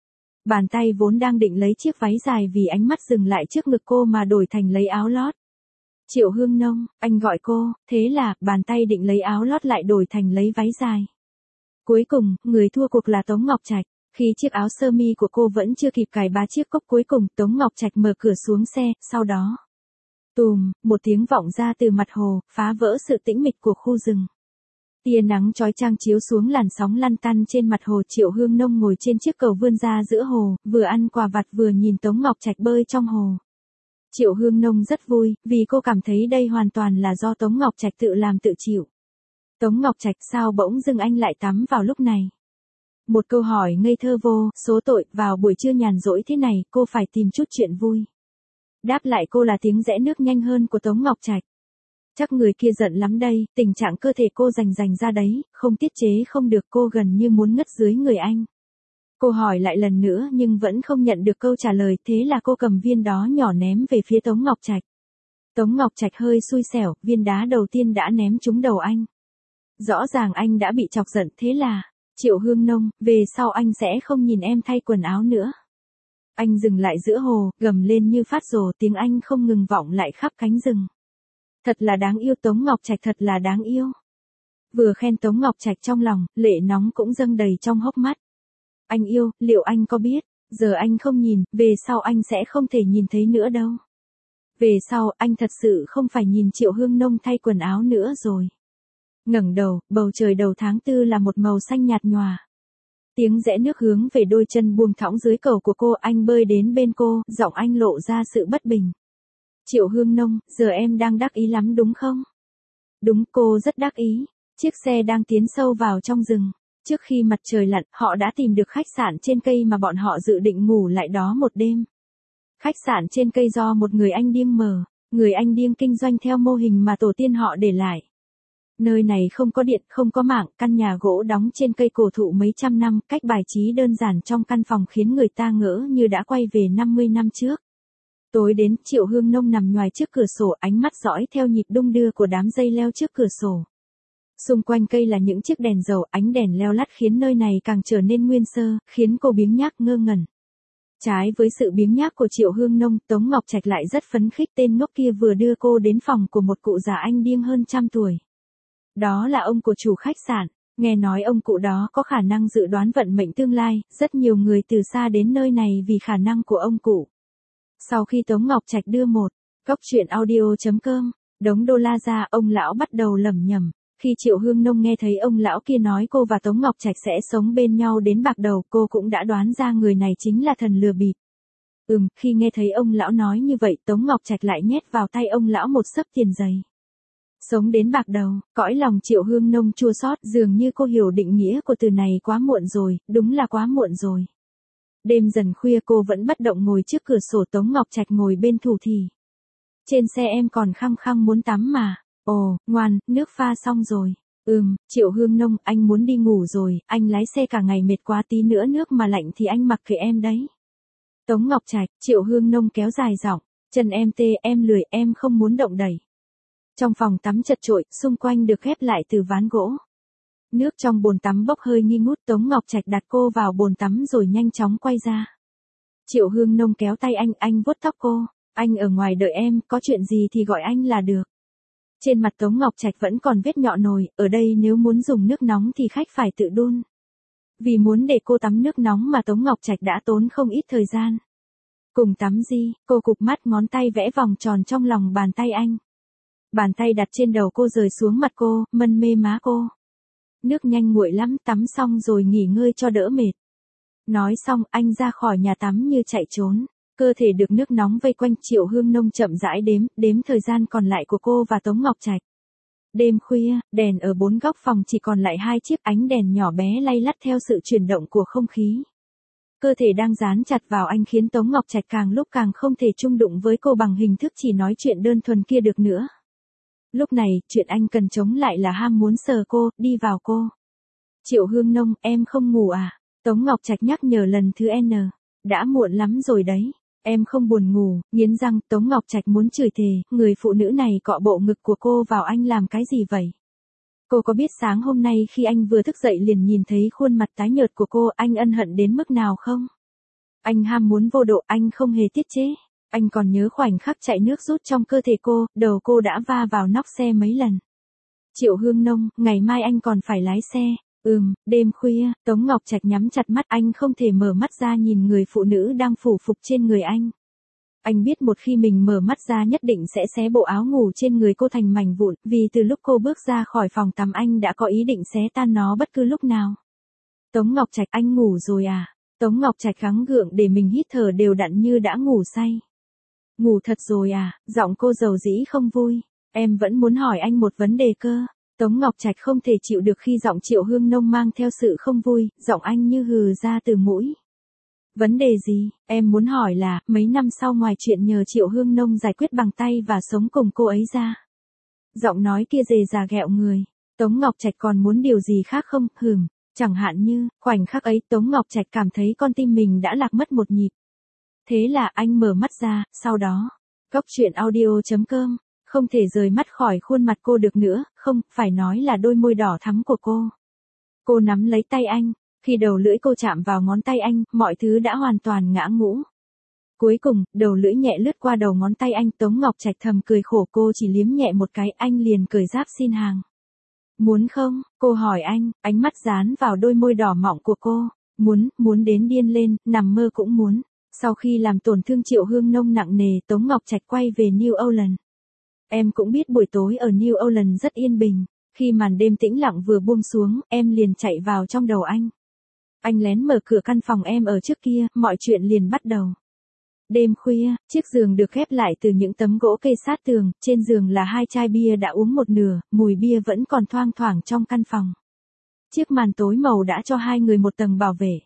Bàn tay vốn đang định lấy chiếc váy dài vì ánh mắt dừng lại trước ngực cô mà đổi thành lấy áo lót. Triệu Hương Nông, anh gọi cô, thế là, bàn tay định lấy áo lót lại đổi thành lấy váy dài. Cuối cùng, người thua cuộc là Tống Ngọc Trạch. Khi chiếc áo sơ mi của cô vẫn chưa kịp cài ba chiếc cốc cuối cùng, Tống Ngọc Trạch mở cửa xuống xe, sau đó. Tùm, một tiếng vọng ra từ mặt hồ, phá vỡ sự tĩnh mịch của khu rừng. Tia nắng chói chang chiếu xuống làn sóng lăn tăn trên mặt hồ. Triệu Hương Nông ngồi trên chiếc cầu vươn ra giữa hồ, vừa ăn quà vặt vừa nhìn Tống Ngọc Trạch bơi trong hồ. Triệu Hương Nông rất vui, vì cô cảm thấy đây hoàn toàn là do Tống Ngọc Trạch tự làm tự chịu. Tống Ngọc Trạch, sao bỗng dưng anh lại tắm vào lúc này? Một câu hỏi ngây thơ vô số tội, vào buổi trưa nhàn rỗi thế này, cô phải tìm chút chuyện vui. Đáp lại cô là tiếng rẽ nước nhanh hơn của Tống Ngọc Trạch. Chắc người kia giận lắm đây, tình trạng cơ thể cô rành rành ra đấy, không tiết chế không được, cô gần như muốn ngất dưới người anh. Cô hỏi lại lần nữa nhưng vẫn không nhận được câu trả lời, thế là cô cầm viên đó nhỏ ném về phía Tống Ngọc Trạch. Tống Ngọc Trạch hơi xui xẻo, viên đá đầu tiên đã ném trúng đầu anh. Rõ ràng anh đã bị chọc giận, thế là, Triệu Hương Nông, về sau anh sẽ không nhìn em thay quần áo nữa. Anh dừng lại giữa hồ, gầm lên như phát rồ, tiếng anh không ngừng vọng lại khắp cánh rừng. Thật là đáng yêu, Tống Ngọc Trạch thật là đáng yêu. Vừa khen Tống Ngọc Trạch trong lòng, lệ nóng cũng dâng đầy trong hốc mắt. Anh yêu, liệu anh có biết, giờ anh không nhìn, về sau anh sẽ không thể nhìn thấy nữa đâu. Về sau, anh thật sự không phải nhìn Triệu Hương Nông thay quần áo nữa rồi. Ngẩng đầu, bầu trời đầu tháng tư là một màu xanh nhạt nhòa. Tiếng rẽ nước hướng về đôi chân buông thõng dưới cầu của cô, anh bơi đến bên cô, giọng anh lộ ra sự bất bình. Triệu Hương Nông, giờ em đang đắc ý lắm đúng không? Đúng, cô rất đắc ý. Chiếc xe đang tiến sâu vào trong rừng. Trước khi mặt trời lặn, họ đã tìm được khách sạn trên cây mà bọn họ dự định ngủ lại đó một đêm. Khách sạn trên cây do một người Anh điên mở, người Anh điên kinh doanh theo mô hình mà tổ tiên họ để lại. Nơi này không có điện, không có mạng, căn nhà gỗ đóng trên cây cổ thụ mấy trăm năm, cách bài trí đơn giản trong căn phòng khiến người ta ngỡ như đã quay về năm mươi năm trước. Tối đến, Triệu Hương Nông nằm nhoài trước cửa sổ, ánh mắt dõi theo nhịp đung đưa của đám dây leo trước cửa sổ. Xung quanh cây là những chiếc đèn dầu, ánh đèn leo lắt khiến nơi này càng trở nên nguyên sơ, khiến cô biếng nhác ngơ ngẩn. Trái với sự biếng nhác của Triệu Hương Nông, Tống Ngọc Trạch lại rất phấn khích, tên ngốc kia vừa đưa cô đến phòng của một cụ già Anh điên hơn trăm tuổi. Đó là ông của chủ khách sạn, nghe nói ông cụ đó có khả năng dự đoán vận mệnh tương lai, rất nhiều người từ xa đến nơi này vì khả năng của ông cụ. Sau khi Tống Ngọc Trạch đưa một góc truyện audio chấm com đống đô la ra, ông lão bắt đầu lẩm nhẩm. Khi Triệu Hương Nông nghe thấy ông lão kia nói cô và Tống Ngọc Trạch sẽ sống bên nhau đến bạc đầu, cô cũng đã đoán ra người này chính là thần lừa bịp. Ừm, khi nghe thấy ông lão nói như vậy, Tống Ngọc Trạch lại nhét vào tay ông lão một xấp tiền giấy. Sống đến bạc đầu, cõi lòng Triệu Hương Nông chua xót, dường như cô hiểu định nghĩa của từ này quá muộn rồi, đúng là quá muộn rồi. Đêm dần khuya cô vẫn bất động ngồi trước cửa sổ, Tống Ngọc Trạch ngồi bên thủ thì. Trên xe em còn khăng khăng muốn tắm mà. Ồ, ngoan, nước pha xong rồi. Ừm, Triệu Hương Nông, anh muốn đi ngủ rồi, anh lái xe cả ngày mệt quá, tí nữa nước mà lạnh thì anh mặc kệ em đấy. Tống Ngọc Trạch, Triệu Hương Nông kéo dài giọng, chân em tê, em lười, em không muốn động đẩy. Trong phòng tắm chật chội, xung quanh được khép lại từ ván gỗ. Nước trong bồn tắm bốc hơi nghi ngút, Tống Ngọc Trạch đặt cô vào bồn tắm rồi nhanh chóng quay ra. Triệu Hương Nông kéo tay anh, anh vuốt tóc cô, anh ở ngoài đợi em, có chuyện gì thì gọi anh là được. Trên mặt Tống Ngọc Trạch vẫn còn vết nhọ nồi, ở đây nếu muốn dùng nước nóng thì khách phải tự đun. Vì muốn để cô tắm nước nóng mà Tống Ngọc Trạch đã tốn không ít thời gian. Cùng tắm gì, cô cụp mắt, ngón tay vẽ vòng tròn trong lòng bàn tay anh. Bàn tay đặt trên đầu cô rời xuống mặt cô, mân mê má cô. Nước nhanh nguội lắm, tắm xong rồi nghỉ ngơi cho đỡ mệt. Nói xong, anh ra khỏi nhà tắm như chạy trốn. Cơ thể được nước nóng vây quanh, Triệu Hương Nông chậm rãi đếm, đếm thời gian còn lại của cô và Tống Ngọc Trạch. Đêm khuya, đèn ở bốn góc phòng chỉ còn lại hai chiếc, ánh đèn nhỏ bé lay lắt theo sự chuyển động của không khí. Cơ thể đang dán chặt vào anh khiến Tống Ngọc Trạch càng lúc càng không thể chung đụng với cô bằng hình thức chỉ nói chuyện đơn thuần kia được nữa. Lúc này, chuyện anh cần chống lại là ham muốn sờ cô, đi vào cô. Triệu Hương Nông, em không ngủ à? Tống Ngọc Trạch nhắc nhở lần thứ N. Đã muộn lắm rồi đấy. Em không buồn ngủ, nghiến răng, Tống Ngọc Trạch muốn chửi thề, người phụ nữ này cọ bộ ngực của cô vào anh làm cái gì vậy? Cô có biết sáng hôm nay khi anh vừa thức dậy liền nhìn thấy khuôn mặt tái nhợt của cô, anh ân hận đến mức nào không? Anh ham muốn vô độ, anh không hề tiết chế. Anh còn nhớ khoảnh khắc chạy nước rút trong cơ thể cô, đầu cô đã va vào nóc xe mấy lần. Triệu Hương Nông, ngày mai anh còn phải lái xe. Ừm, đêm khuya, Tống Ngọc Trạch nhắm chặt mắt, anh không thể mở mắt ra nhìn người phụ nữ đang phủ phục trên người anh. Anh biết một khi mình mở mắt ra nhất định sẽ xé bộ áo ngủ trên người cô thành mảnh vụn, vì từ lúc cô bước ra khỏi phòng tắm anh đã có ý định xé tan nó bất cứ lúc nào. Tống Ngọc Trạch, anh ngủ rồi à? Tống Ngọc Trạch gắng gượng để mình hít thở đều đặn như đã ngủ say. Ngủ thật rồi à? Giọng cô dầu dĩ không vui. Em vẫn muốn hỏi anh một vấn đề cơ. Tống Ngọc Trạch không thể chịu được khi giọng Triệu Hương Nông mang theo sự không vui, giọng anh như hừ ra từ mũi. Vấn đề gì? Em muốn hỏi là, mấy năm sau ngoài chuyện nhờ Triệu Hương Nông giải quyết bằng tay và sống cùng cô ấy ra. Giọng nói kia dề già ghẹo người. Tống Ngọc Trạch còn muốn điều gì khác không? Hừm, chẳng hạn như, khoảnh khắc ấy Tống Ngọc Trạch cảm thấy con tim mình đã lạc mất một nhịp. Thế là anh mở mắt ra, sau đó, Cóc truyện audio chấm com, không thể rời mắt khỏi khuôn mặt cô được nữa, không, phải nói là đôi môi đỏ thắm của cô. Cô nắm lấy tay anh, khi đầu lưỡi cô chạm vào ngón tay anh, mọi thứ đã hoàn toàn ngã ngũ. Cuối cùng, đầu lưỡi nhẹ lướt qua đầu ngón tay anh, Tống Ngọc Trạch thầm cười khổ, cô chỉ liếm nhẹ một cái, anh liền cởi giáp xin hàng. Muốn không? Cô hỏi anh, ánh mắt dán vào đôi môi đỏ mọng của cô. Muốn, muốn đến điên lên, nằm mơ cũng muốn. Sau khi làm tổn thương Triệu Hương Nông nặng nề, Tống Ngọc Trạch quay về New Orleans. Em cũng biết buổi tối ở New Orleans rất yên bình. Khi màn đêm tĩnh lặng vừa buông xuống, em liền chạy vào trong đầu anh. Anh lén mở cửa căn phòng em ở trước kia, mọi chuyện liền bắt đầu. Đêm khuya, chiếc giường được khép lại từ những tấm gỗ kê sát tường, trên giường là hai chai bia đã uống một nửa, mùi bia vẫn còn thoang thoảng trong căn phòng. Chiếc màn tối màu đã cho hai người một tầng bảo vệ.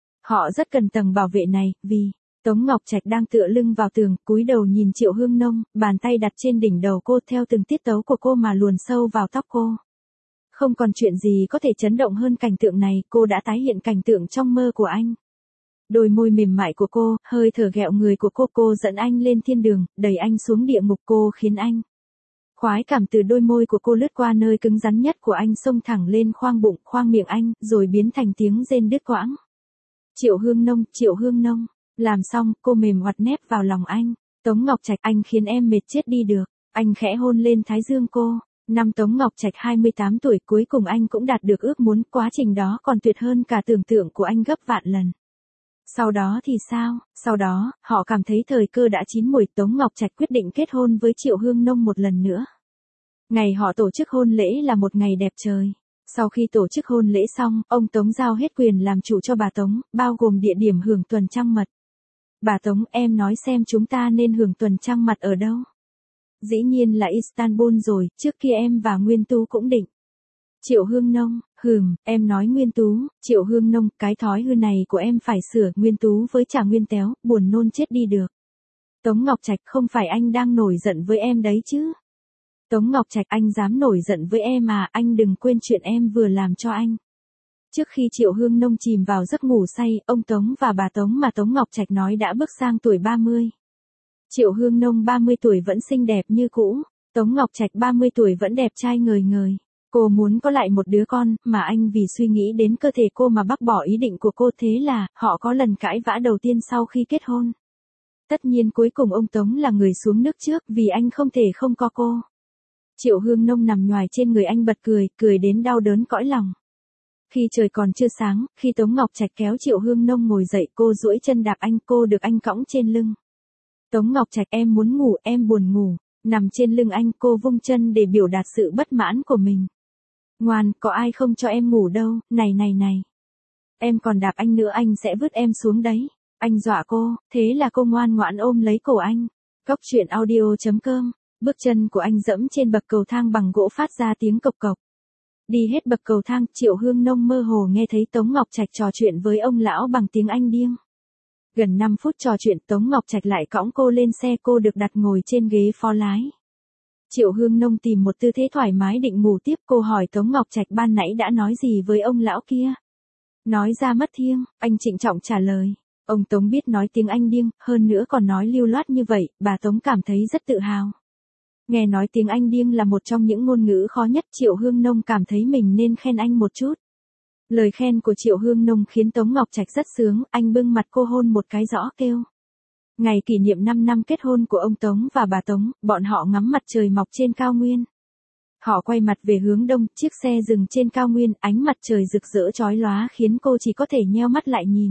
Họ rất cần tầng bảo vệ này, vì Tống Ngọc Trạch đang tựa lưng vào tường, cúi đầu nhìn Triệu Hương Nông, bàn tay đặt trên đỉnh đầu cô theo từng tiết tấu của cô mà luồn sâu vào tóc cô. Không còn chuyện gì có thể chấn động hơn cảnh tượng này, cô đã tái hiện cảnh tượng trong mơ của anh. Đôi môi mềm mại của cô, hơi thở ghẹo người của cô, cô dẫn anh lên thiên đường, đẩy anh xuống địa ngục, cô khiến anh. Khoái cảm từ đôi môi của cô lướt qua nơi cứng rắn nhất của anh, xông thẳng lên khoang bụng, khoang miệng anh, rồi biến thành tiếng rên đứt quãng. Triệu Hương Nông, Triệu Hương Nông. Làm xong, cô mềm oặt nép vào lòng anh. Tống Ngọc Trạch, anh khiến em mệt chết đi được. Anh khẽ hôn lên thái dương cô. Năm Tống Ngọc Trạch hai mươi tám tuổi, cuối cùng anh cũng đạt được ước muốn, quá trình đó còn tuyệt hơn cả tưởng tượng của anh gấp vạn lần. Sau đó thì sao? Sau đó, họ cảm thấy thời cơ đã chín muồi, Tống Ngọc Trạch quyết định kết hôn với Triệu Hương Nông một lần nữa. Ngày họ tổ chức hôn lễ là một ngày đẹp trời. Sau khi tổ chức hôn lễ xong, ông Tống giao hết quyền làm chủ cho bà Tống, bao gồm địa điểm hưởng tuần trăng mật. Bà Tống, em nói xem chúng ta nên hưởng tuần trăng mật ở đâu? Dĩ nhiên là Istanbul rồi, trước kia em và Nguyên Tú cũng định. Triệu Hương Nông, hừm, em nói Nguyên Tú, Triệu Hương Nông, cái thói hư này của em phải sửa, Nguyên Tú với Trà Nguyên Téo, buồn nôn chết đi được. Tống Ngọc Trạch, không phải anh đang nổi giận với em đấy chứ? Tống Ngọc Trạch, anh dám nổi giận với em à, anh đừng quên chuyện em vừa làm cho anh. Trước khi Triệu Hương Nông chìm vào giấc ngủ say, ông Tống và bà Tống mà Tống Ngọc Trạch nói đã bước sang tuổi ba mươi. Triệu Hương Nông ba mươi tuổi vẫn xinh đẹp như cũ, Tống Ngọc Trạch ba mươi tuổi vẫn đẹp trai ngời ngời. Cô muốn có lại một đứa con, mà anh vì suy nghĩ đến cơ thể cô mà bác bỏ ý định của cô, thế là, họ có lần cãi vã đầu tiên sau khi kết hôn. Tất nhiên cuối cùng ông Tống là người xuống nước trước, vì anh không thể không có cô. Triệu Hương Nông nằm nhoài trên người anh bật cười, cười đến đau đớn cõi lòng. Khi trời còn chưa sáng, khi Tống Ngọc Trạch kéo Triệu Hương Nông ngồi dậy, cô duỗi chân đạp anh, cô được anh cõng trên lưng. Tống Ngọc Trạch, em muốn ngủ, em buồn ngủ. Nằm trên lưng anh, cô vung chân để biểu đạt sự bất mãn của mình. Ngoan, có ai không cho em ngủ đâu, này này này. Em còn đạp anh nữa, anh sẽ vứt em xuống đấy. Anh dọa cô, thế là cô ngoan ngoãn ôm lấy cổ anh. Cóc truyện audio chấm com. Bước chân của anh dẫm trên bậc cầu thang bằng gỗ phát ra tiếng cộc cộc. Đi hết bậc cầu thang, Triệu Hương Nông mơ hồ nghe thấy Tống Ngọc Trạch trò chuyện với ông lão bằng tiếng Anh điếng. Gần năm phút trò chuyện, Tống Ngọc Trạch lại cõng cô lên xe, cô được đặt ngồi trên ghế phó lái. Triệu Hương Nông tìm một tư thế thoải mái định ngủ tiếp, cô hỏi Tống Ngọc Trạch ban nãy đã nói gì với ông lão kia. Nói ra mất thiêng, anh trịnh trọng trả lời. Ông Tống biết nói tiếng Anh điêng, hơn nữa còn nói lưu loát như vậy, bà Tống cảm thấy rất tự hào. Nghe nói tiếng Anh điêng là một trong những ngôn ngữ khó nhất, Triệu Hương Nông cảm thấy mình nên khen anh một chút. Lời khen của Triệu Hương Nông khiến Tống Ngọc Trạch rất sướng, anh bưng mặt cô hôn một cái rõ kêu. Ngày kỷ niệm năm năm kết hôn của ông Tống và bà Tống, bọn họ ngắm mặt trời mọc trên cao nguyên. Họ quay mặt về hướng đông, chiếc xe dừng trên cao nguyên, ánh mặt trời rực rỡ chói lóa khiến cô chỉ có thể nheo mắt lại nhìn.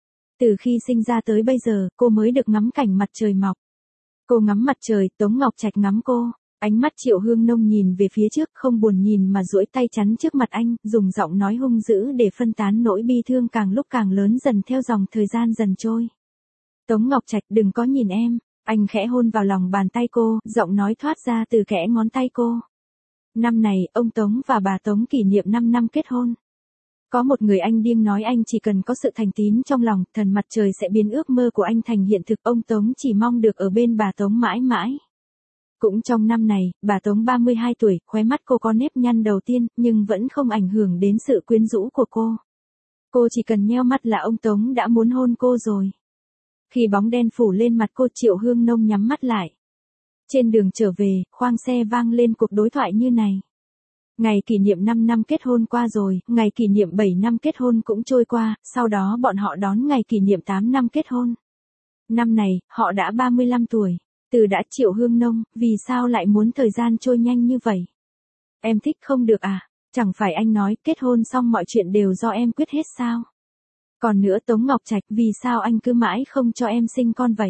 Từ khi sinh ra tới bây giờ, cô mới được ngắm cảnh mặt trời mọc. Cô ngắm mặt trời, Tống Ngọc Trạch ngắm cô. Ánh mắt Triệu Hương Nông nhìn về phía trước, không buồn nhìn mà duỗi tay chắn trước mặt anh, dùng giọng nói hung dữ để phân tán nỗi bi thương càng lúc càng lớn dần theo dòng thời gian dần trôi. Tống Ngọc Trạch, đừng có nhìn em. Anh khẽ hôn vào lòng bàn tay cô, giọng nói thoát ra từ kẽ ngón tay cô. Năm này, ông Tống và bà Tống kỷ niệm năm năm kết hôn. Có một người anh điên nói anh chỉ cần có sự thành tín trong lòng, thần mặt trời sẽ biến ước mơ của anh thành hiện thực. Ông Tống chỉ mong được ở bên bà Tống mãi mãi. Cũng trong năm này, bà Tống ba mươi hai tuổi, khóe mắt cô có nếp nhăn đầu tiên, nhưng vẫn không ảnh hưởng đến sự quyến rũ của cô. Cô chỉ cần nheo mắt là ông Tống đã muốn hôn cô rồi. Khi bóng đen phủ lên mặt cô, Triệu Hương Nông nhắm mắt lại. Trên đường trở về, khoang xe vang lên cuộc đối thoại như này. Ngày kỷ niệm năm năm kết hôn qua rồi, ngày kỷ niệm bảy năm kết hôn cũng trôi qua, sau đó bọn họ đón ngày kỷ niệm tám năm kết hôn. Năm này, họ đã ba mươi lăm tuổi. Từ đã Triệu Hương Nông, vì sao lại muốn thời gian trôi nhanh như vậy? Em thích không được à? Chẳng phải anh nói kết hôn xong mọi chuyện đều do em quyết hết sao? Còn nữa Tống Ngọc Trạch, vì sao anh cứ mãi không cho em sinh con vậy?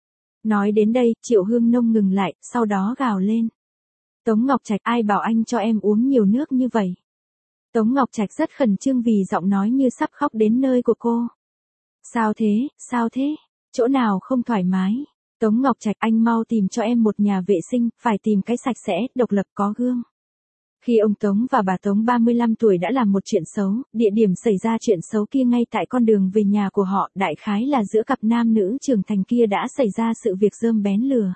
Nói đến đây, Triệu Hương Nông ngừng lại, sau đó gào lên. Tống Ngọc Trạch, ai bảo anh cho em uống nhiều nước như vậy? Tống Ngọc Trạch rất khẩn trương vì giọng nói như sắp khóc đến nơi của cô. Sao thế, sao thế? Chỗ nào không thoải mái? Tống Ngọc Trạch, anh mau tìm cho em một nhà vệ sinh, phải tìm cái sạch sẽ, độc lập có gương. Khi ông Tống và bà Tống ba mươi lăm tuổi đã làm một chuyện xấu, địa điểm xảy ra chuyện xấu kia ngay tại con đường về nhà của họ, đại khái là giữa cặp nam nữ trưởng thành kia đã xảy ra sự việc rơm bén lửa.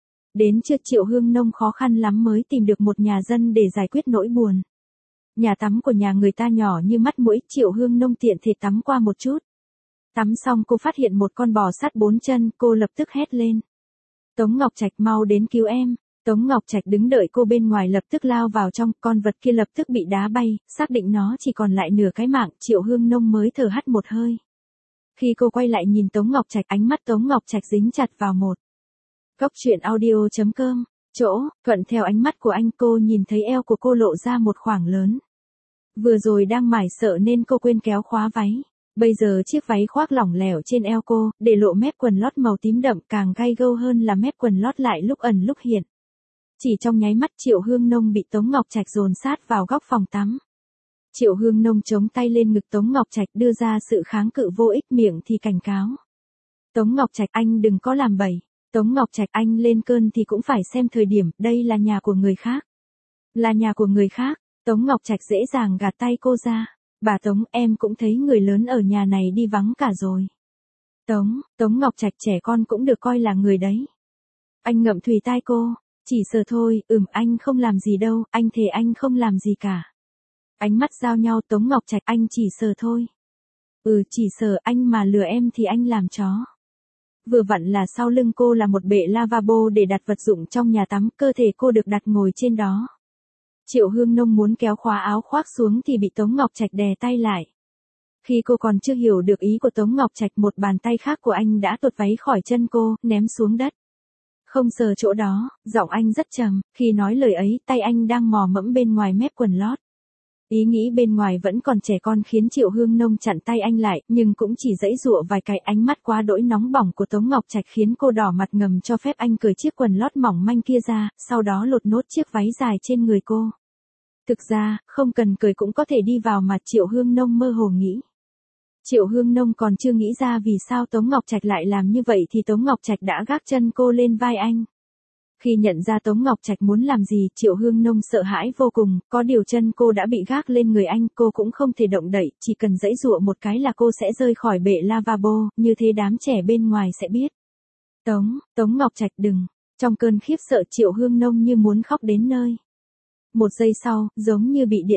Đến trưa Triệu Hương Nông khó khăn lắm mới tìm được một nhà dân để giải quyết nỗi buồn. Nhà tắm của nhà người ta nhỏ như mắt mũi, Triệu Hương Nông tiện thể tắm qua một chút. Tắm xong cô phát hiện một con bò sát bốn chân, cô lập tức hét lên. Tống Ngọc Trạch, mau đến cứu em. Tống Ngọc Trạch đứng đợi cô bên ngoài lập tức lao vào trong, con vật kia lập tức bị đá bay, xác định nó chỉ còn lại nửa cái mạng, Triệu Hương Nông mới thở hắt một hơi. Khi cô quay lại nhìn Tống Ngọc Trạch, ánh mắt Tống Ngọc Trạch dính chặt vào một. Góc truyện audio chấm com, chỗ, thuận theo ánh mắt của anh cô nhìn thấy eo của cô lộ ra một khoảng lớn. Vừa rồi đang mải sợ nên cô quên kéo khóa váy. Bây giờ chiếc váy khoác lỏng lẻo trên eo cô, để lộ mép quần lót màu tím đậm, càng gay gâu hơn là mép quần lót lại lúc ẩn lúc hiện. Chỉ trong nháy mắt Triệu Hương Nông bị Tống Ngọc Trạch dồn sát vào góc phòng tắm. Triệu Hương Nông chống tay lên ngực Tống Ngọc Trạch đưa ra sự kháng cự vô ích, miệng thì cảnh cáo. Tống Ngọc Trạch, anh đừng có làm bậy. Tống Ngọc Trạch, anh lên cơn thì cũng phải xem thời điểm, đây là nhà của người khác. Là nhà của người khác. Tống Ngọc Trạch dễ dàng gạt tay cô ra. Bà Tống, em cũng thấy người lớn ở nhà này đi vắng cả rồi. Tống, Tống Ngọc Trạch, trẻ con cũng được coi là người đấy. Anh ngậm thùy tai cô, chỉ sờ thôi, ừm anh không làm gì đâu, anh thề anh không làm gì cả. Ánh mắt giao nhau, Tống Ngọc Trạch, anh chỉ sờ thôi. Ừ, chỉ sờ, anh mà lừa em thì anh làm chó. Vừa vặn là sau lưng cô là một bệ lavabo để đặt vật dụng trong nhà tắm, cơ thể cô được đặt ngồi trên đó. Triệu Hương Nông muốn kéo khóa áo khoác xuống thì bị Tống Ngọc Trạch đè tay lại. Khi cô còn chưa hiểu được ý của Tống Ngọc Trạch, một bàn tay khác của anh đã tuột váy khỏi chân cô, ném xuống đất. Không sờ chỗ đó, giọng anh rất trầm, khi nói lời ấy, tay anh đang mò mẫm bên ngoài mép quần lót. Ý nghĩ bên ngoài vẫn còn trẻ con khiến Triệu Hương Nông chặn tay anh lại, nhưng cũng chỉ giãy giụa vài cái. Ánh mắt quá đỗi nóng bỏng của Tống Ngọc Trạch khiến cô đỏ mặt, ngầm cho phép anh cởi chiếc quần lót mỏng manh kia ra, sau đó lột nốt chiếc váy dài trên người cô. Thực ra, không cần cởi cũng có thể đi vào mà Triệu Hương Nông mơ hồ nghĩ. Triệu Hương Nông còn chưa nghĩ ra vì sao Tống Ngọc Trạch lại làm như vậy thì Tống Ngọc Trạch đã gác chân cô lên vai anh. Khi nhận ra Tống Ngọc Trạch muốn làm gì, Triệu Hương Nông sợ hãi vô cùng, có điều chân cô đã bị gác lên người anh, cô cũng không thể động đậy, chỉ cần giãy giụa một cái là cô sẽ rơi khỏi bệ lavabo, như thế đám trẻ bên ngoài sẽ biết. Tống, Tống Ngọc Trạch đừng. Trong cơn khiếp sợ Triệu Hương Nông như muốn khóc đến nơi. Một giây sau, giống như bị điện giật,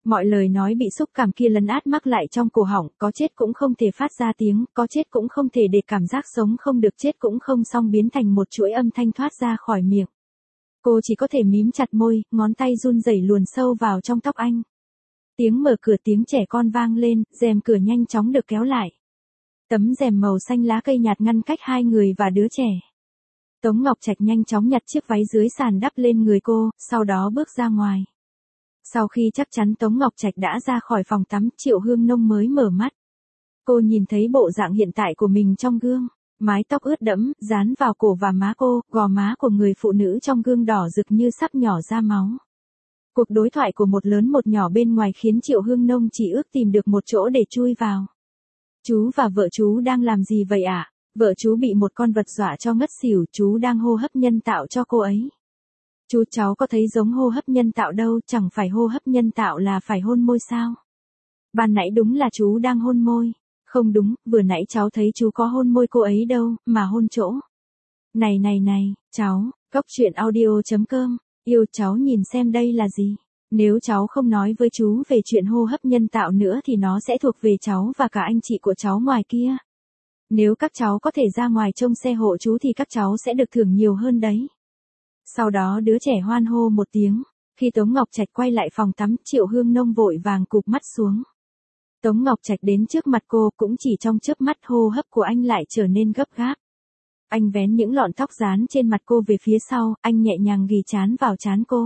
Mọi lời nói bị xúc cảm kia lấn át mắc lại trong cổ họng, có chết cũng không thể phát ra tiếng, có chết cũng không thể để cảm giác sống không được, chết cũng không xong, biến thành một chuỗi âm thanh thoát ra khỏi miệng. Cô chỉ có thể mím chặt môi, ngón tay run rẩy luồn sâu vào trong tóc anh. Tiếng mở cửa, tiếng trẻ con vang lên, rèm cửa nhanh chóng được kéo lại. Tấm rèm màu xanh lá cây nhạt ngăn cách hai người và đứa trẻ. Tống Ngọc Trạch nhanh chóng nhặt chiếc váy dưới sàn đắp lên người cô, sau đó bước ra ngoài. Sau khi chắc chắn Tống Ngọc Trạch đã ra khỏi phòng tắm, Triệu Hương Nông mới mở mắt. Cô nhìn thấy bộ dạng hiện tại của mình trong gương. Mái tóc ướt đẫm, dán vào cổ và má cô, gò má của người phụ nữ trong gương đỏ rực như sắp nhỏ ra máu. Cuộc đối thoại của một lớn một nhỏ bên ngoài khiến Triệu Hương Nông chỉ ước tìm được một chỗ để chui vào. Chú và vợ chú đang làm gì vậy ạ? À? Vợ chú bị một con vật dọa cho ngất xỉu, chú đang hô hấp nhân tạo cho cô ấy. Chú cháu có thấy giống hô hấp nhân tạo đâu, chẳng phải hô hấp nhân tạo là phải hôn môi sao? Ban nãy đúng là chú đang hôn môi. Không đúng, vừa nãy cháu thấy chú có hôn môi cô ấy đâu, mà hôn chỗ. Này này này, cháu, Cóc Truyện Audio chấm com, yêu cháu nhìn xem đây là gì. Nếu cháu không nói với chú về chuyện hô hấp nhân tạo nữa thì nó sẽ thuộc về cháu và cả anh chị của cháu ngoài kia. Nếu các cháu có thể ra ngoài trông xe hộ chú thì các cháu sẽ được thưởng nhiều hơn đấy. Sau đó đứa trẻ hoan hô một tiếng. Khi Tống Ngọc Trạch quay lại phòng tắm, Triệu Hương Nông vội vàng cụp mắt xuống. Tống Ngọc Trạch đến trước mặt cô, cũng chỉ trong chớp mắt hô hấp của anh lại trở nên gấp gáp. Anh vén những lọn tóc dán trên mặt cô về phía sau, anh nhẹ nhàng ghì trán vào trán cô.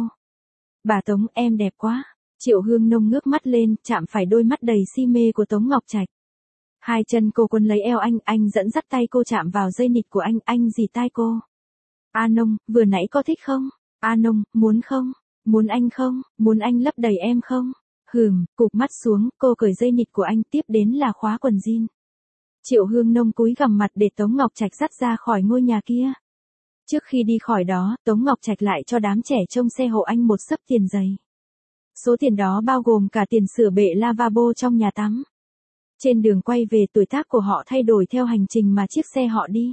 Bà Tống, em đẹp quá. Triệu Hương Nông ngước mắt lên, chạm phải đôi mắt đầy si mê của Tống Ngọc Trạch. Hai chân cô quấn lấy eo anh, anh dẫn dắt tay cô chạm vào dây nịt của anh, anh dì tai cô. A Nông, vừa nãy có thích không? A Nông, muốn không? Muốn anh không? Muốn anh lấp đầy em không? Hừm, cụp mắt xuống, cô cởi dây nịt của anh, tiếp đến là khóa quần jean. Triệu Hương Nông cúi gằm mặt để Tống Ngọc Trạch dắt ra khỏi ngôi nhà kia. Trước khi đi khỏi đó, Tống Ngọc Trạch lại cho đám trẻ trông xe hộ anh một xấp tiền dày. Số tiền đó bao gồm cả tiền sửa bệ lavabo trong nhà tắm. Trên đường quay về, tuổi tác của họ thay đổi theo hành trình mà chiếc xe họ đi.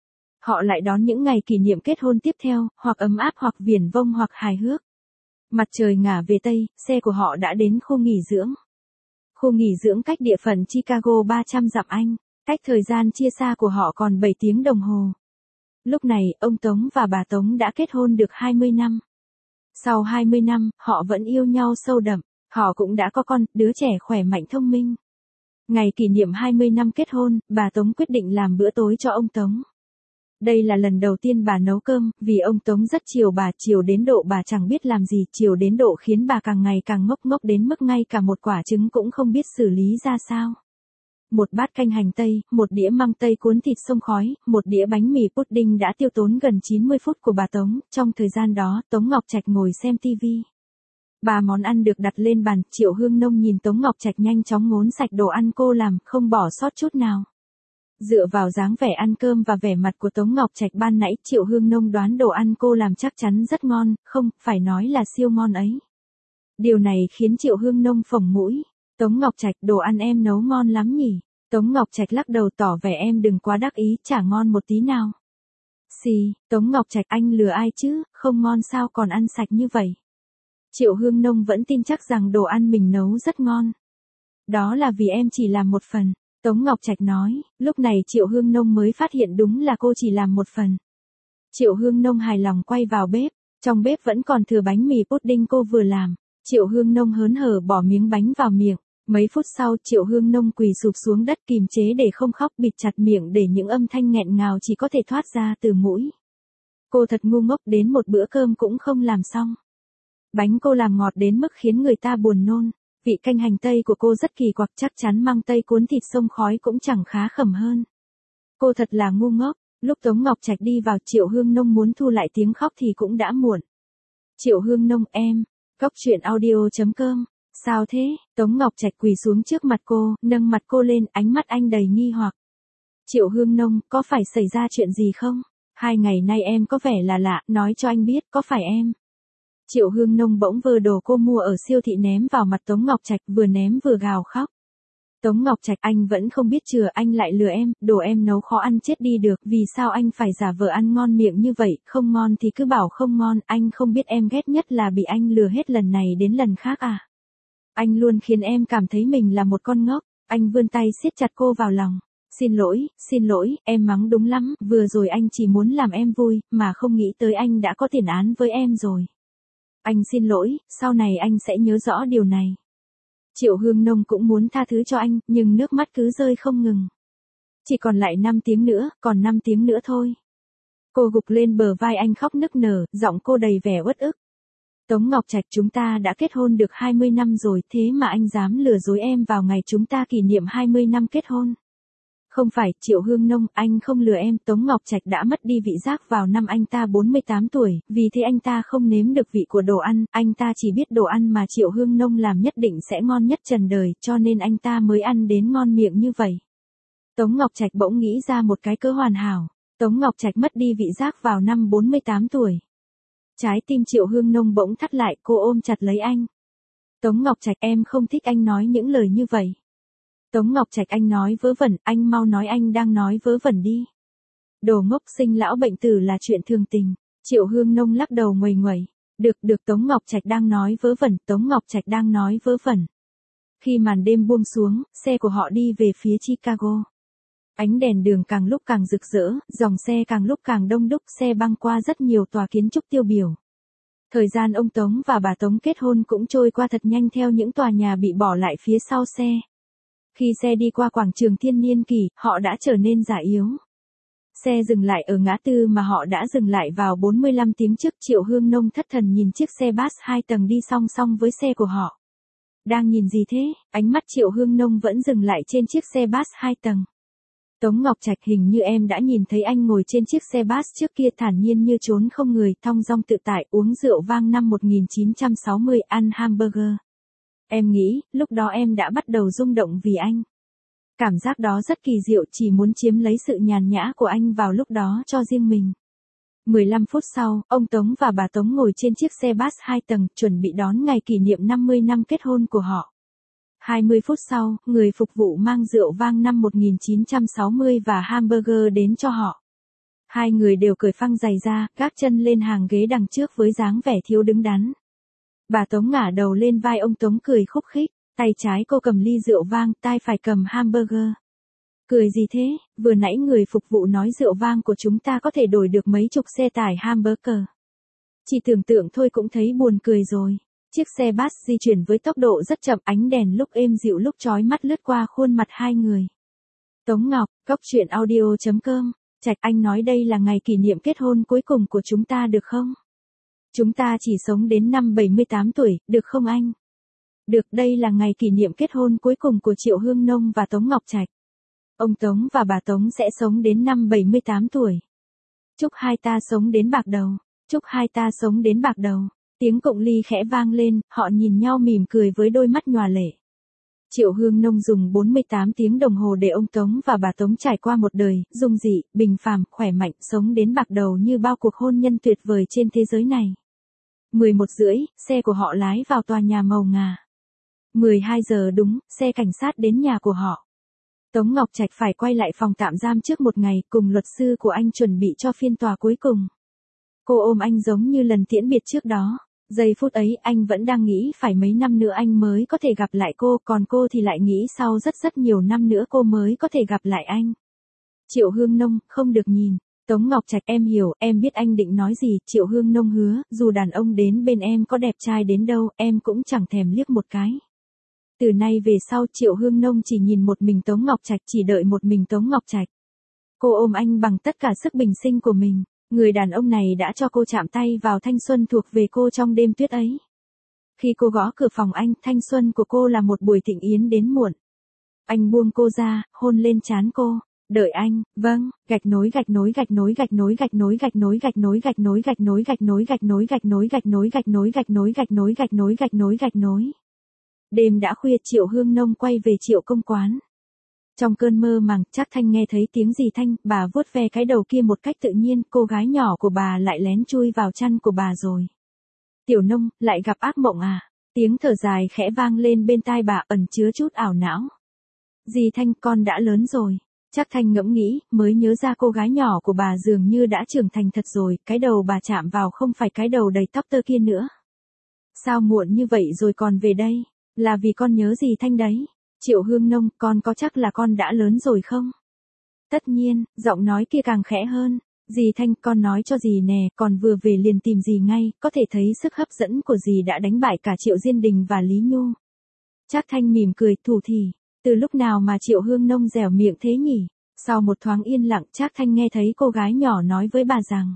Họ lại đón những ngày kỷ niệm kết hôn tiếp theo, hoặc ấm áp hoặc viển vông hoặc hài hước. Mặt trời ngả về Tây, xe của họ đã đến khu nghỉ dưỡng. Khu nghỉ dưỡng cách địa phận Chicago ba trăm dặm Anh, cách thời gian chia xa của họ còn bảy tiếng đồng hồ. Lúc này, ông Tống và bà Tống đã kết hôn được hai mươi năm. Sau hai mươi năm, họ vẫn yêu nhau sâu đậm, họ cũng đã có con, đứa trẻ khỏe mạnh thông minh. Ngày kỷ niệm hai mươi năm kết hôn, bà Tống quyết định làm bữa tối cho ông Tống. Đây là lần đầu tiên bà nấu cơm, vì ông Tống rất chiều bà, chiều đến độ bà chẳng biết làm gì, chiều đến độ khiến bà càng ngày càng ngốc ngốc đến mức ngay cả một quả trứng cũng không biết xử lý ra sao. Một bát canh hành tây, một đĩa măng tây cuốn thịt xông khói, một đĩa bánh mì pudding đã tiêu tốn gần chín mươi phút của bà Tống. Trong thời gian đó, Tống Ngọc Trạch ngồi xem tivi. Ba món ăn được đặt lên bàn, Triệu Hương Nông nhìn Tống Ngọc Trạch nhanh chóng ngốn sạch đồ ăn cô làm, không bỏ sót chút nào. Dựa vào dáng vẻ ăn cơm và vẻ mặt của Tống Ngọc Trạch ban nãy, Triệu Hương Nông đoán đồ ăn cô làm chắc chắn rất ngon, không, phải nói là siêu ngon ấy. Điều này khiến Triệu Hương Nông phồng mũi. Tống Ngọc Trạch, đồ ăn em nấu ngon lắm nhỉ? Tống Ngọc Trạch lắc đầu tỏ vẻ em đừng quá đắc ý, chả ngon một tí nào. Xì, Tống Ngọc Trạch, anh lừa ai chứ, không ngon sao còn ăn sạch như vậy? Triệu Hương Nông vẫn tin chắc rằng đồ ăn mình nấu rất ngon. Đó là vì em chỉ làm một phần. Tống Ngọc Trạch nói, lúc này Triệu Hương Nông mới phát hiện đúng là cô chỉ làm một phần. Triệu Hương Nông hài lòng quay vào bếp, trong bếp vẫn còn thừa bánh mì pudding cô vừa làm. Triệu Hương Nông hớn hở bỏ miếng bánh vào miệng. Mấy phút sau, Triệu Hương Nông quỳ sụp xuống đất kìm chế để không khóc, bịt chặt miệng để những âm thanh nghẹn ngào chỉ có thể thoát ra từ mũi. Cô thật ngu ngốc, đến một bữa cơm cũng không làm xong. Bánh cô làm ngọt đến mức khiến người ta buồn nôn. Vị canh hành tây của cô rất kỳ quặc, chắc chắn măng tây cuốn thịt xông khói cũng chẳng khá khẩm hơn. Cô thật là ngu ngốc. Lúc Tống Ngọc Trạch đi vào, Triệu Hương Nông muốn thu lại tiếng khóc thì cũng đã muộn. Triệu Hương Nông, em, Cóc Truyện Audio chấm com, sao thế? Tống Ngọc Trạch quỳ xuống trước mặt cô, nâng mặt cô lên, ánh mắt anh đầy nghi hoặc. Triệu Hương Nông, có phải xảy ra chuyện gì không? Hai ngày nay em có vẻ là lạ, nói cho anh biết, có phải em? Triệu Hương Nông bỗng vơ đồ cô mua ở siêu thị ném vào mặt Tống Ngọc Trạch, vừa ném vừa gào khóc. Tống Ngọc Trạch, anh vẫn không biết chừa, anh lại lừa em, đồ em nấu khó ăn chết đi được, vì sao anh phải giả vờ ăn ngon miệng như vậy, không ngon thì cứ bảo không ngon, anh không biết em ghét nhất là bị anh lừa hết lần này đến lần khác à. Anh luôn khiến em cảm thấy mình là một con ngốc. Anh vươn tay siết chặt cô vào lòng. Xin lỗi, xin lỗi, em mắng đúng lắm, vừa rồi anh chỉ muốn làm em vui, mà không nghĩ tới anh đã có tiền án với em rồi. Anh xin lỗi, sau này anh sẽ nhớ rõ điều này. Triệu Hương Nông cũng muốn tha thứ cho anh, nhưng nước mắt cứ rơi không ngừng. Chỉ còn lại năm tiếng nữa, còn năm tiếng nữa thôi. Cô gục lên bờ vai anh khóc nức nở, giọng cô đầy vẻ uất ức. Tống Ngọc Trạch, chúng ta đã kết hôn được hai mươi năm rồi, thế mà anh dám lừa dối em vào ngày chúng ta kỷ niệm hai mươi năm kết hôn. Không phải, Triệu Hương Nông, anh không lừa em, Tống Ngọc Trạch đã mất đi vị giác vào năm anh ta bốn mươi tám tuổi, vì thế anh ta không nếm được vị của đồ ăn, anh ta chỉ biết đồ ăn mà Triệu Hương Nông làm nhất định sẽ ngon nhất trần đời, cho nên anh ta mới ăn đến ngon miệng như vậy. Tống Ngọc Trạch bỗng nghĩ ra một cái cớ hoàn hảo. Tống Ngọc Trạch mất đi vị giác vào năm bốn mươi tám tuổi. Trái tim Triệu Hương Nông bỗng thắt lại, cô ôm chặt lấy anh. Tống Ngọc Trạch, em không thích anh nói những lời như vậy. Tống Ngọc Trạch, anh nói vớ vẩn, anh mau nói anh đang nói vớ vẩn đi. Đồ ngốc, sinh lão bệnh tử là chuyện thường tình. Triệu Hương Nông lắc đầu nguầy nguẩy. Được, được, Tống Ngọc Trạch đang nói vớ vẩn, Tống Ngọc Trạch đang nói vớ vẩn. Khi màn đêm buông xuống, xe của họ đi về phía Chicago. Ánh đèn đường càng lúc càng rực rỡ, dòng xe càng lúc càng đông đúc, xe băng qua rất nhiều tòa kiến trúc tiêu biểu. Thời gian ông Tống và bà Tống kết hôn cũng trôi qua thật nhanh theo những tòa nhà bị bỏ lại phía sau xe. Khi xe đi qua quảng trường Thiên Niên Kỷ, họ đã trở nên già yếu. Xe dừng lại ở ngã tư mà họ đã dừng lại vào bốn mươi lăm tiếng trước. Triệu Hương Nông thất thần nhìn chiếc xe bus hai tầng đi song song với xe của họ. Đang nhìn gì thế? Ánh mắt Triệu Hương Nông vẫn dừng lại trên chiếc xe bus hai tầng. Tống Ngọc Trạch, hình như em đã nhìn thấy anh ngồi trên chiếc xe bus trước kia thản nhiên như trốn không người, thong dong tự tại, uống rượu vang năm một nghìn chín trăm sáu mươi, ăn hamburger. Em nghĩ, lúc đó em đã bắt đầu rung động vì anh. Cảm giác đó rất kỳ diệu, chỉ muốn chiếm lấy sự nhàn nhã của anh vào lúc đó cho riêng mình. mười lăm phút sau, ông Tống và bà Tống ngồi trên chiếc xe bus hai tầng, chuẩn bị đón ngày kỷ niệm năm mươi năm kết hôn của họ. hai mươi phút sau, người phục vụ mang rượu vang năm một nghìn chín trăm sáu mươi và hamburger đến cho họ. Hai người đều cởi phăng giày ra, gác chân lên hàng ghế đằng trước với dáng vẻ thiếu đứng đắn. Bà Tống ngả đầu lên vai ông Tống cười khúc khích, tay trái cô cầm ly rượu vang, tay phải cầm hamburger. Cười gì thế, vừa nãy người phục vụ nói rượu vang của chúng ta có thể đổi được mấy chục xe tải hamburger. Chỉ tưởng tượng thôi cũng thấy buồn cười rồi. Chiếc xe bus di chuyển với tốc độ rất chậm, ánh đèn lúc êm dịu lúc chói mắt lướt qua khuôn mặt hai người. Tống Ngọc, Cóc Truyện Audio chấm com, Trạch, anh nói đây là ngày kỷ niệm kết hôn cuối cùng của chúng ta được không? Chúng ta chỉ sống đến năm bảy mươi tám tuổi, được không anh? Được, đây là ngày kỷ niệm kết hôn cuối cùng của Triệu Hương Nông và Tống Ngọc Trạch. Ông Tống và bà Tống sẽ sống đến năm bảy mươi tám tuổi. Chúc hai ta sống đến bạc đầu. Chúc hai ta sống đến bạc đầu. Tiếng cụng ly khẽ vang lên, họ nhìn nhau mỉm cười với đôi mắt nhòa lệ. Triệu Hương Nông dùng bốn mươi tám tiếng đồng hồ để ông Tống và bà Tống trải qua một đời, dung dị, bình phàm, khỏe mạnh, sống đến bạc đầu như bao cuộc hôn nhân tuyệt vời trên thế giới này. mười một rưỡi, xe của họ lái vào tòa nhà màu ngà. mười hai giờ đúng, xe cảnh sát đến nhà của họ. Tống Ngọc Trạch phải quay lại phòng tạm giam trước một ngày, cùng luật sư của anh chuẩn bị cho phiên tòa cuối cùng. Cô ôm anh giống như lần tiễn biệt trước đó. Giây phút ấy anh vẫn đang nghĩ phải mấy năm nữa anh mới có thể gặp lại cô, còn cô thì lại nghĩ sau rất rất nhiều năm nữa cô mới có thể gặp lại anh. Triệu Hương Nông, không được nhìn. Tống Ngọc Trạch, em hiểu, em biết anh định nói gì. Triệu Hương Nông hứa, dù đàn ông đến bên em có đẹp trai đến đâu, em cũng chẳng thèm liếc một cái. Từ nay về sau Triệu Hương Nông chỉ nhìn một mình Tống Ngọc Trạch, chỉ đợi một mình Tống Ngọc Trạch. Cô ôm anh bằng tất cả sức bình sinh của mình. Người đàn ông này đã cho cô chạm tay vào thanh xuân thuộc về cô trong đêm tuyết ấy. Khi cô gõ cửa phòng anh, thanh xuân của cô là một buổi thịnh yến đến muộn. Anh buông cô ra, hôn lên trán cô. Đợi anh, vâng, gạch nối gạch nối gạch nối gạch nối gạch nối gạch nối gạch nối gạch nối gạch nối gạch nối gạch nối gạch nối gạch nối gạch nối gạch nối gạch nối gạch nối gạch nối gạch nối. Đêm đã khuya, Triệu Hương Nông quay về Triệu công quán. Trong cơn mơ màng, Trác Thanh nghe thấy tiếng gì Thanh, bà vuốt ve cái đầu kia một cách tự nhiên, cô gái nhỏ của bà lại lén chui vào chăn của bà rồi. Tiểu Nông, lại gặp ác mộng à? Tiếng thở dài khẽ vang lên bên tai bà, ẩn chứa chút ảo não. Dì Thanh, con đã lớn rồi. Trác Thanh ngẫm nghĩ, mới nhớ ra cô gái nhỏ của bà dường như đã trưởng thành thật rồi, cái đầu bà chạm vào không phải cái đầu đầy tóc tơ kia nữa. Sao muộn như vậy rồi còn về đây? Là vì con nhớ dì Thanh đấy. Triệu Hương Nông, con có chắc là con đã lớn rồi không? Tất nhiên, giọng nói kia càng khẽ hơn. Dì Thanh, con nói cho dì nè, con vừa về liền tìm dì ngay, có thể thấy sức hấp dẫn của dì đã đánh bại cả Triệu Diên Đình và Lý Nhu. Trác Thanh mỉm cười, thủ thỉ. Từ lúc nào mà Triệu Hương Nông dẻo miệng thế nhỉ? Sau một thoáng yên lặng, Trác Thanh nghe thấy cô gái nhỏ nói với bà rằng.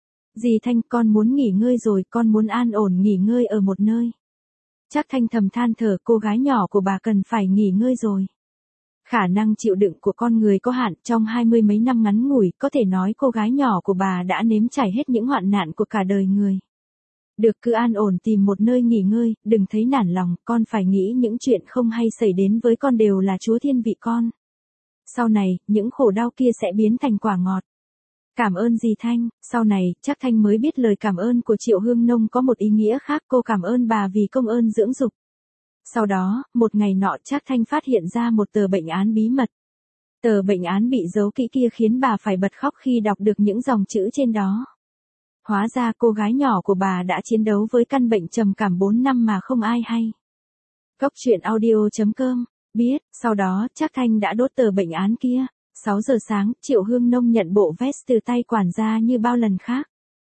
Dì Thanh, con muốn nghỉ ngơi rồi, con muốn an ổn nghỉ ngơi ở một nơi. Trác Thanh thầm than thở, cô gái nhỏ của bà cần phải nghỉ ngơi rồi. Khả năng chịu đựng của con người có hạn, trong hai mươi mấy năm ngắn ngủi, có thể nói cô gái nhỏ của bà đã nếm trải hết những hoạn nạn của cả đời người. Được, cứ an ổn tìm một nơi nghỉ ngơi, đừng thấy nản lòng, con phải nghĩ những chuyện không hay xảy đến với con đều là Chúa thiên vị con. Sau này, những khổ đau kia sẽ biến thành quả ngọt. Cảm ơn dì Thanh. Sau này, Trác Thanh mới biết lời cảm ơn của Triệu Hương Nông có một ý nghĩa khác, cô cảm ơn bà vì công ơn dưỡng dục. Sau đó, một ngày nọ Trác Thanh phát hiện ra một tờ bệnh án bí mật. Tờ bệnh án bị giấu kỹ kia khiến bà phải bật khóc khi đọc được những dòng chữ trên đó. Hóa ra cô gái nhỏ của bà đã chiến đấu với căn bệnh trầm cảm bốn năm mà không ai hay. Góc truyện audio chấm com biết, sau đó Trác Thanh đã đốt tờ bệnh án kia. sáu giờ sáng, Triệu Hương Nông nhận bộ vest từ tay quản gia như bao lần khác.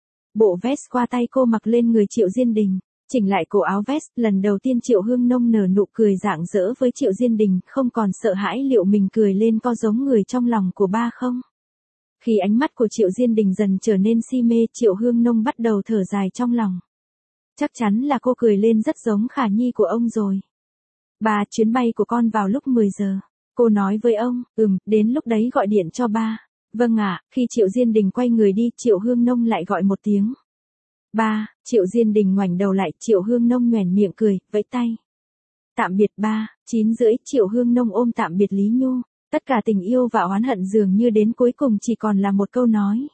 Bộ vest qua tay cô mặc lên người Triệu Diên Đình. Chỉnh lại cổ áo vest, lần đầu tiên Triệu Hương Nông nở nụ cười rạng rỡ với Triệu Diên Đình, không còn sợ hãi liệu mình cười lên có giống người trong lòng của ba không. Khi ánh mắt của Triệu Diên Đình dần trở nên si mê, Triệu Hương Nông bắt đầu thở dài trong lòng. Chắc chắn là cô cười lên rất giống Khả Nhi của ông rồi. Ba, chuyến bay của con vào lúc mười giờ. Cô nói với ông, ừm, đến lúc đấy gọi điện cho ba. Vâng ạ, khi Triệu Diên Đình quay người đi, Triệu Hương Nông lại gọi một tiếng. Ba, Triệu Diên Đình ngoảnh đầu lại, Triệu Hương Nông nhoẻn miệng cười, vẫy tay. Tạm biệt ba. Chín rưỡi, Triệu Hương Nông ôm tạm biệt Lý Nhu. Tất cả tình yêu và oán hận dường như đến cuối cùng chỉ còn là một câu nói.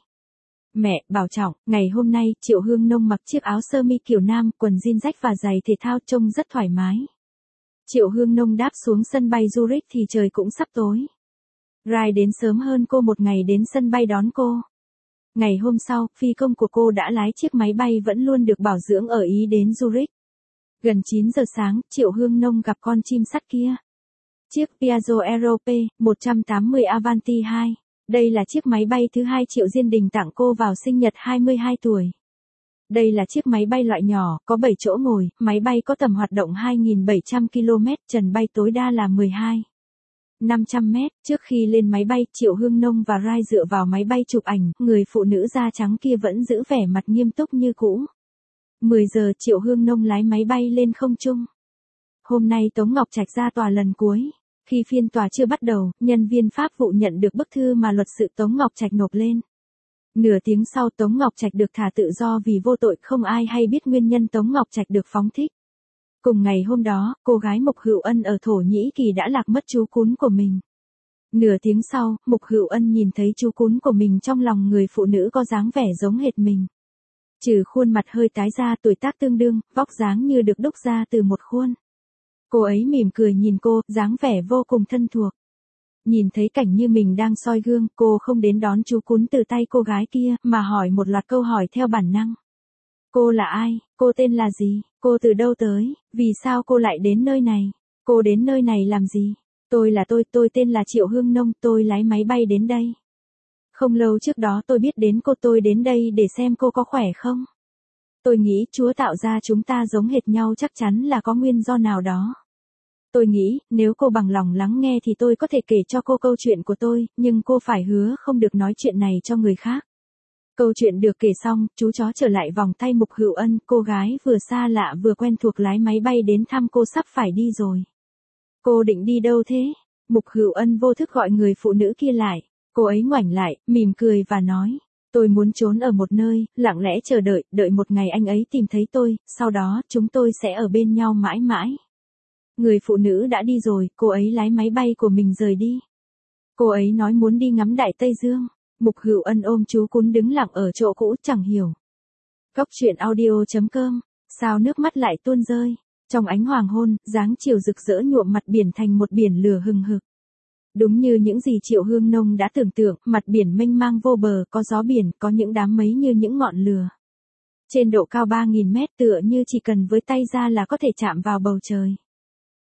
Mẹ, bảo trọng. Ngày hôm nay, Triệu Hương Nông mặc chiếc áo sơ mi kiểu nam, quần jean rách và giày thể thao trông rất thoải mái. Triệu Hương Nông đáp xuống sân bay Zurich thì trời cũng sắp tối. Rai đến sớm hơn cô một ngày đến sân bay đón cô. Ngày hôm sau, phi công của cô đã lái chiếc máy bay vẫn luôn được bảo dưỡng ở Ý đến Zurich. Gần chín giờ sáng, Triệu Hương Nông gặp con chim sắt kia. Chiếc Piaggio Aerope một trăm tám mươi Avanti hai. Đây là chiếc máy bay thứ hai Triệu Diên Đình tặng cô vào sinh nhật hai mươi hai tuổi. Đây là chiếc máy bay loại nhỏ, có bảy chỗ ngồi, máy bay có tầm hoạt động hai nghìn bảy trăm ki lô mét, trần bay tối đa là mười hai nghìn năm trăm mét. Trước khi lên máy bay, Triệu Hương Nông và Rai dựa vào máy bay chụp ảnh, người phụ nữ da trắng kia vẫn giữ vẻ mặt nghiêm túc như cũ. mười giờ, Triệu Hương Nông lái máy bay lên không trung. Hôm nay Tống Ngọc Trạch ra tòa lần cuối. Khi phiên tòa chưa bắt đầu, nhân viên pháp vụ nhận được bức thư mà luật sư Tống Ngọc Trạch nộp lên. Nửa tiếng sau, Tống Ngọc Trạch được thả tự do vì vô tội, không ai hay biết nguyên nhân Tống Ngọc Trạch được phóng thích. Cùng ngày hôm đó, cô gái Mục Hữu Ân ở Thổ Nhĩ Kỳ đã lạc mất chú cún của mình. Nửa tiếng sau, Mục Hữu Ân nhìn thấy chú cún của mình trong lòng người phụ nữ có dáng vẻ giống hệt mình. Trừ khuôn mặt hơi tái ra, tuổi tác tương đương, vóc dáng như được đúc ra từ một khuôn. Cô ấy mỉm cười nhìn cô, dáng vẻ vô cùng thân thuộc. Nhìn thấy cảnh như mình đang soi gương, cô không đến đón chú cún từ tay cô gái kia, mà hỏi một loạt câu hỏi theo bản năng. Cô là ai? Cô tên là gì? Cô từ đâu tới? Vì sao cô lại đến nơi này? Cô đến nơi này làm gì? Tôi là tôi, tôi tên là Triệu Hương Nông, tôi lái máy bay đến đây. Không lâu trước đó tôi biết đến cô, tôi đến đây để xem cô có khỏe không. Tôi nghĩ Chúa tạo ra chúng ta giống hệt nhau, chắc chắn là có nguyên do nào đó. Tôi nghĩ, nếu cô bằng lòng lắng nghe thì tôi có thể kể cho cô câu chuyện của tôi, nhưng cô phải hứa không được nói chuyện này cho người khác. Câu chuyện được kể xong, chú chó trở lại vòng tay Mục Hữu Ân, cô gái vừa xa lạ vừa quen thuộc lái máy bay đến thăm cô sắp phải đi rồi. Cô định đi đâu thế? Mục Hữu Ân vô thức gọi người phụ nữ kia lại. Cô ấy ngoảnh lại, mỉm cười và nói. Tôi muốn trốn ở một nơi, lặng lẽ chờ đợi, đợi một ngày anh ấy tìm thấy tôi, sau đó chúng tôi sẽ ở bên nhau mãi mãi. Người phụ nữ đã đi rồi, cô ấy lái máy bay của mình rời đi. Cô ấy nói muốn đi ngắm Đại Tây Dương. Mục Hữu Ân ôm chú cún đứng lặng ở chỗ cũ, chẳng hiểu. Góc truyện audio chấm com, sao nước mắt lại tuôn rơi. Trong ánh hoàng hôn, dáng chiều rực rỡ nhuộm mặt biển thành một biển lửa hừng hực. Đúng như những gì Triệu Hương Nông đã tưởng tượng, mặt biển mênh mang vô bờ, có gió biển, có những đám mây như những ngọn lửa. Trên độ cao ba nghìn mét tựa như chỉ cần với tay ra là có thể chạm vào bầu trời.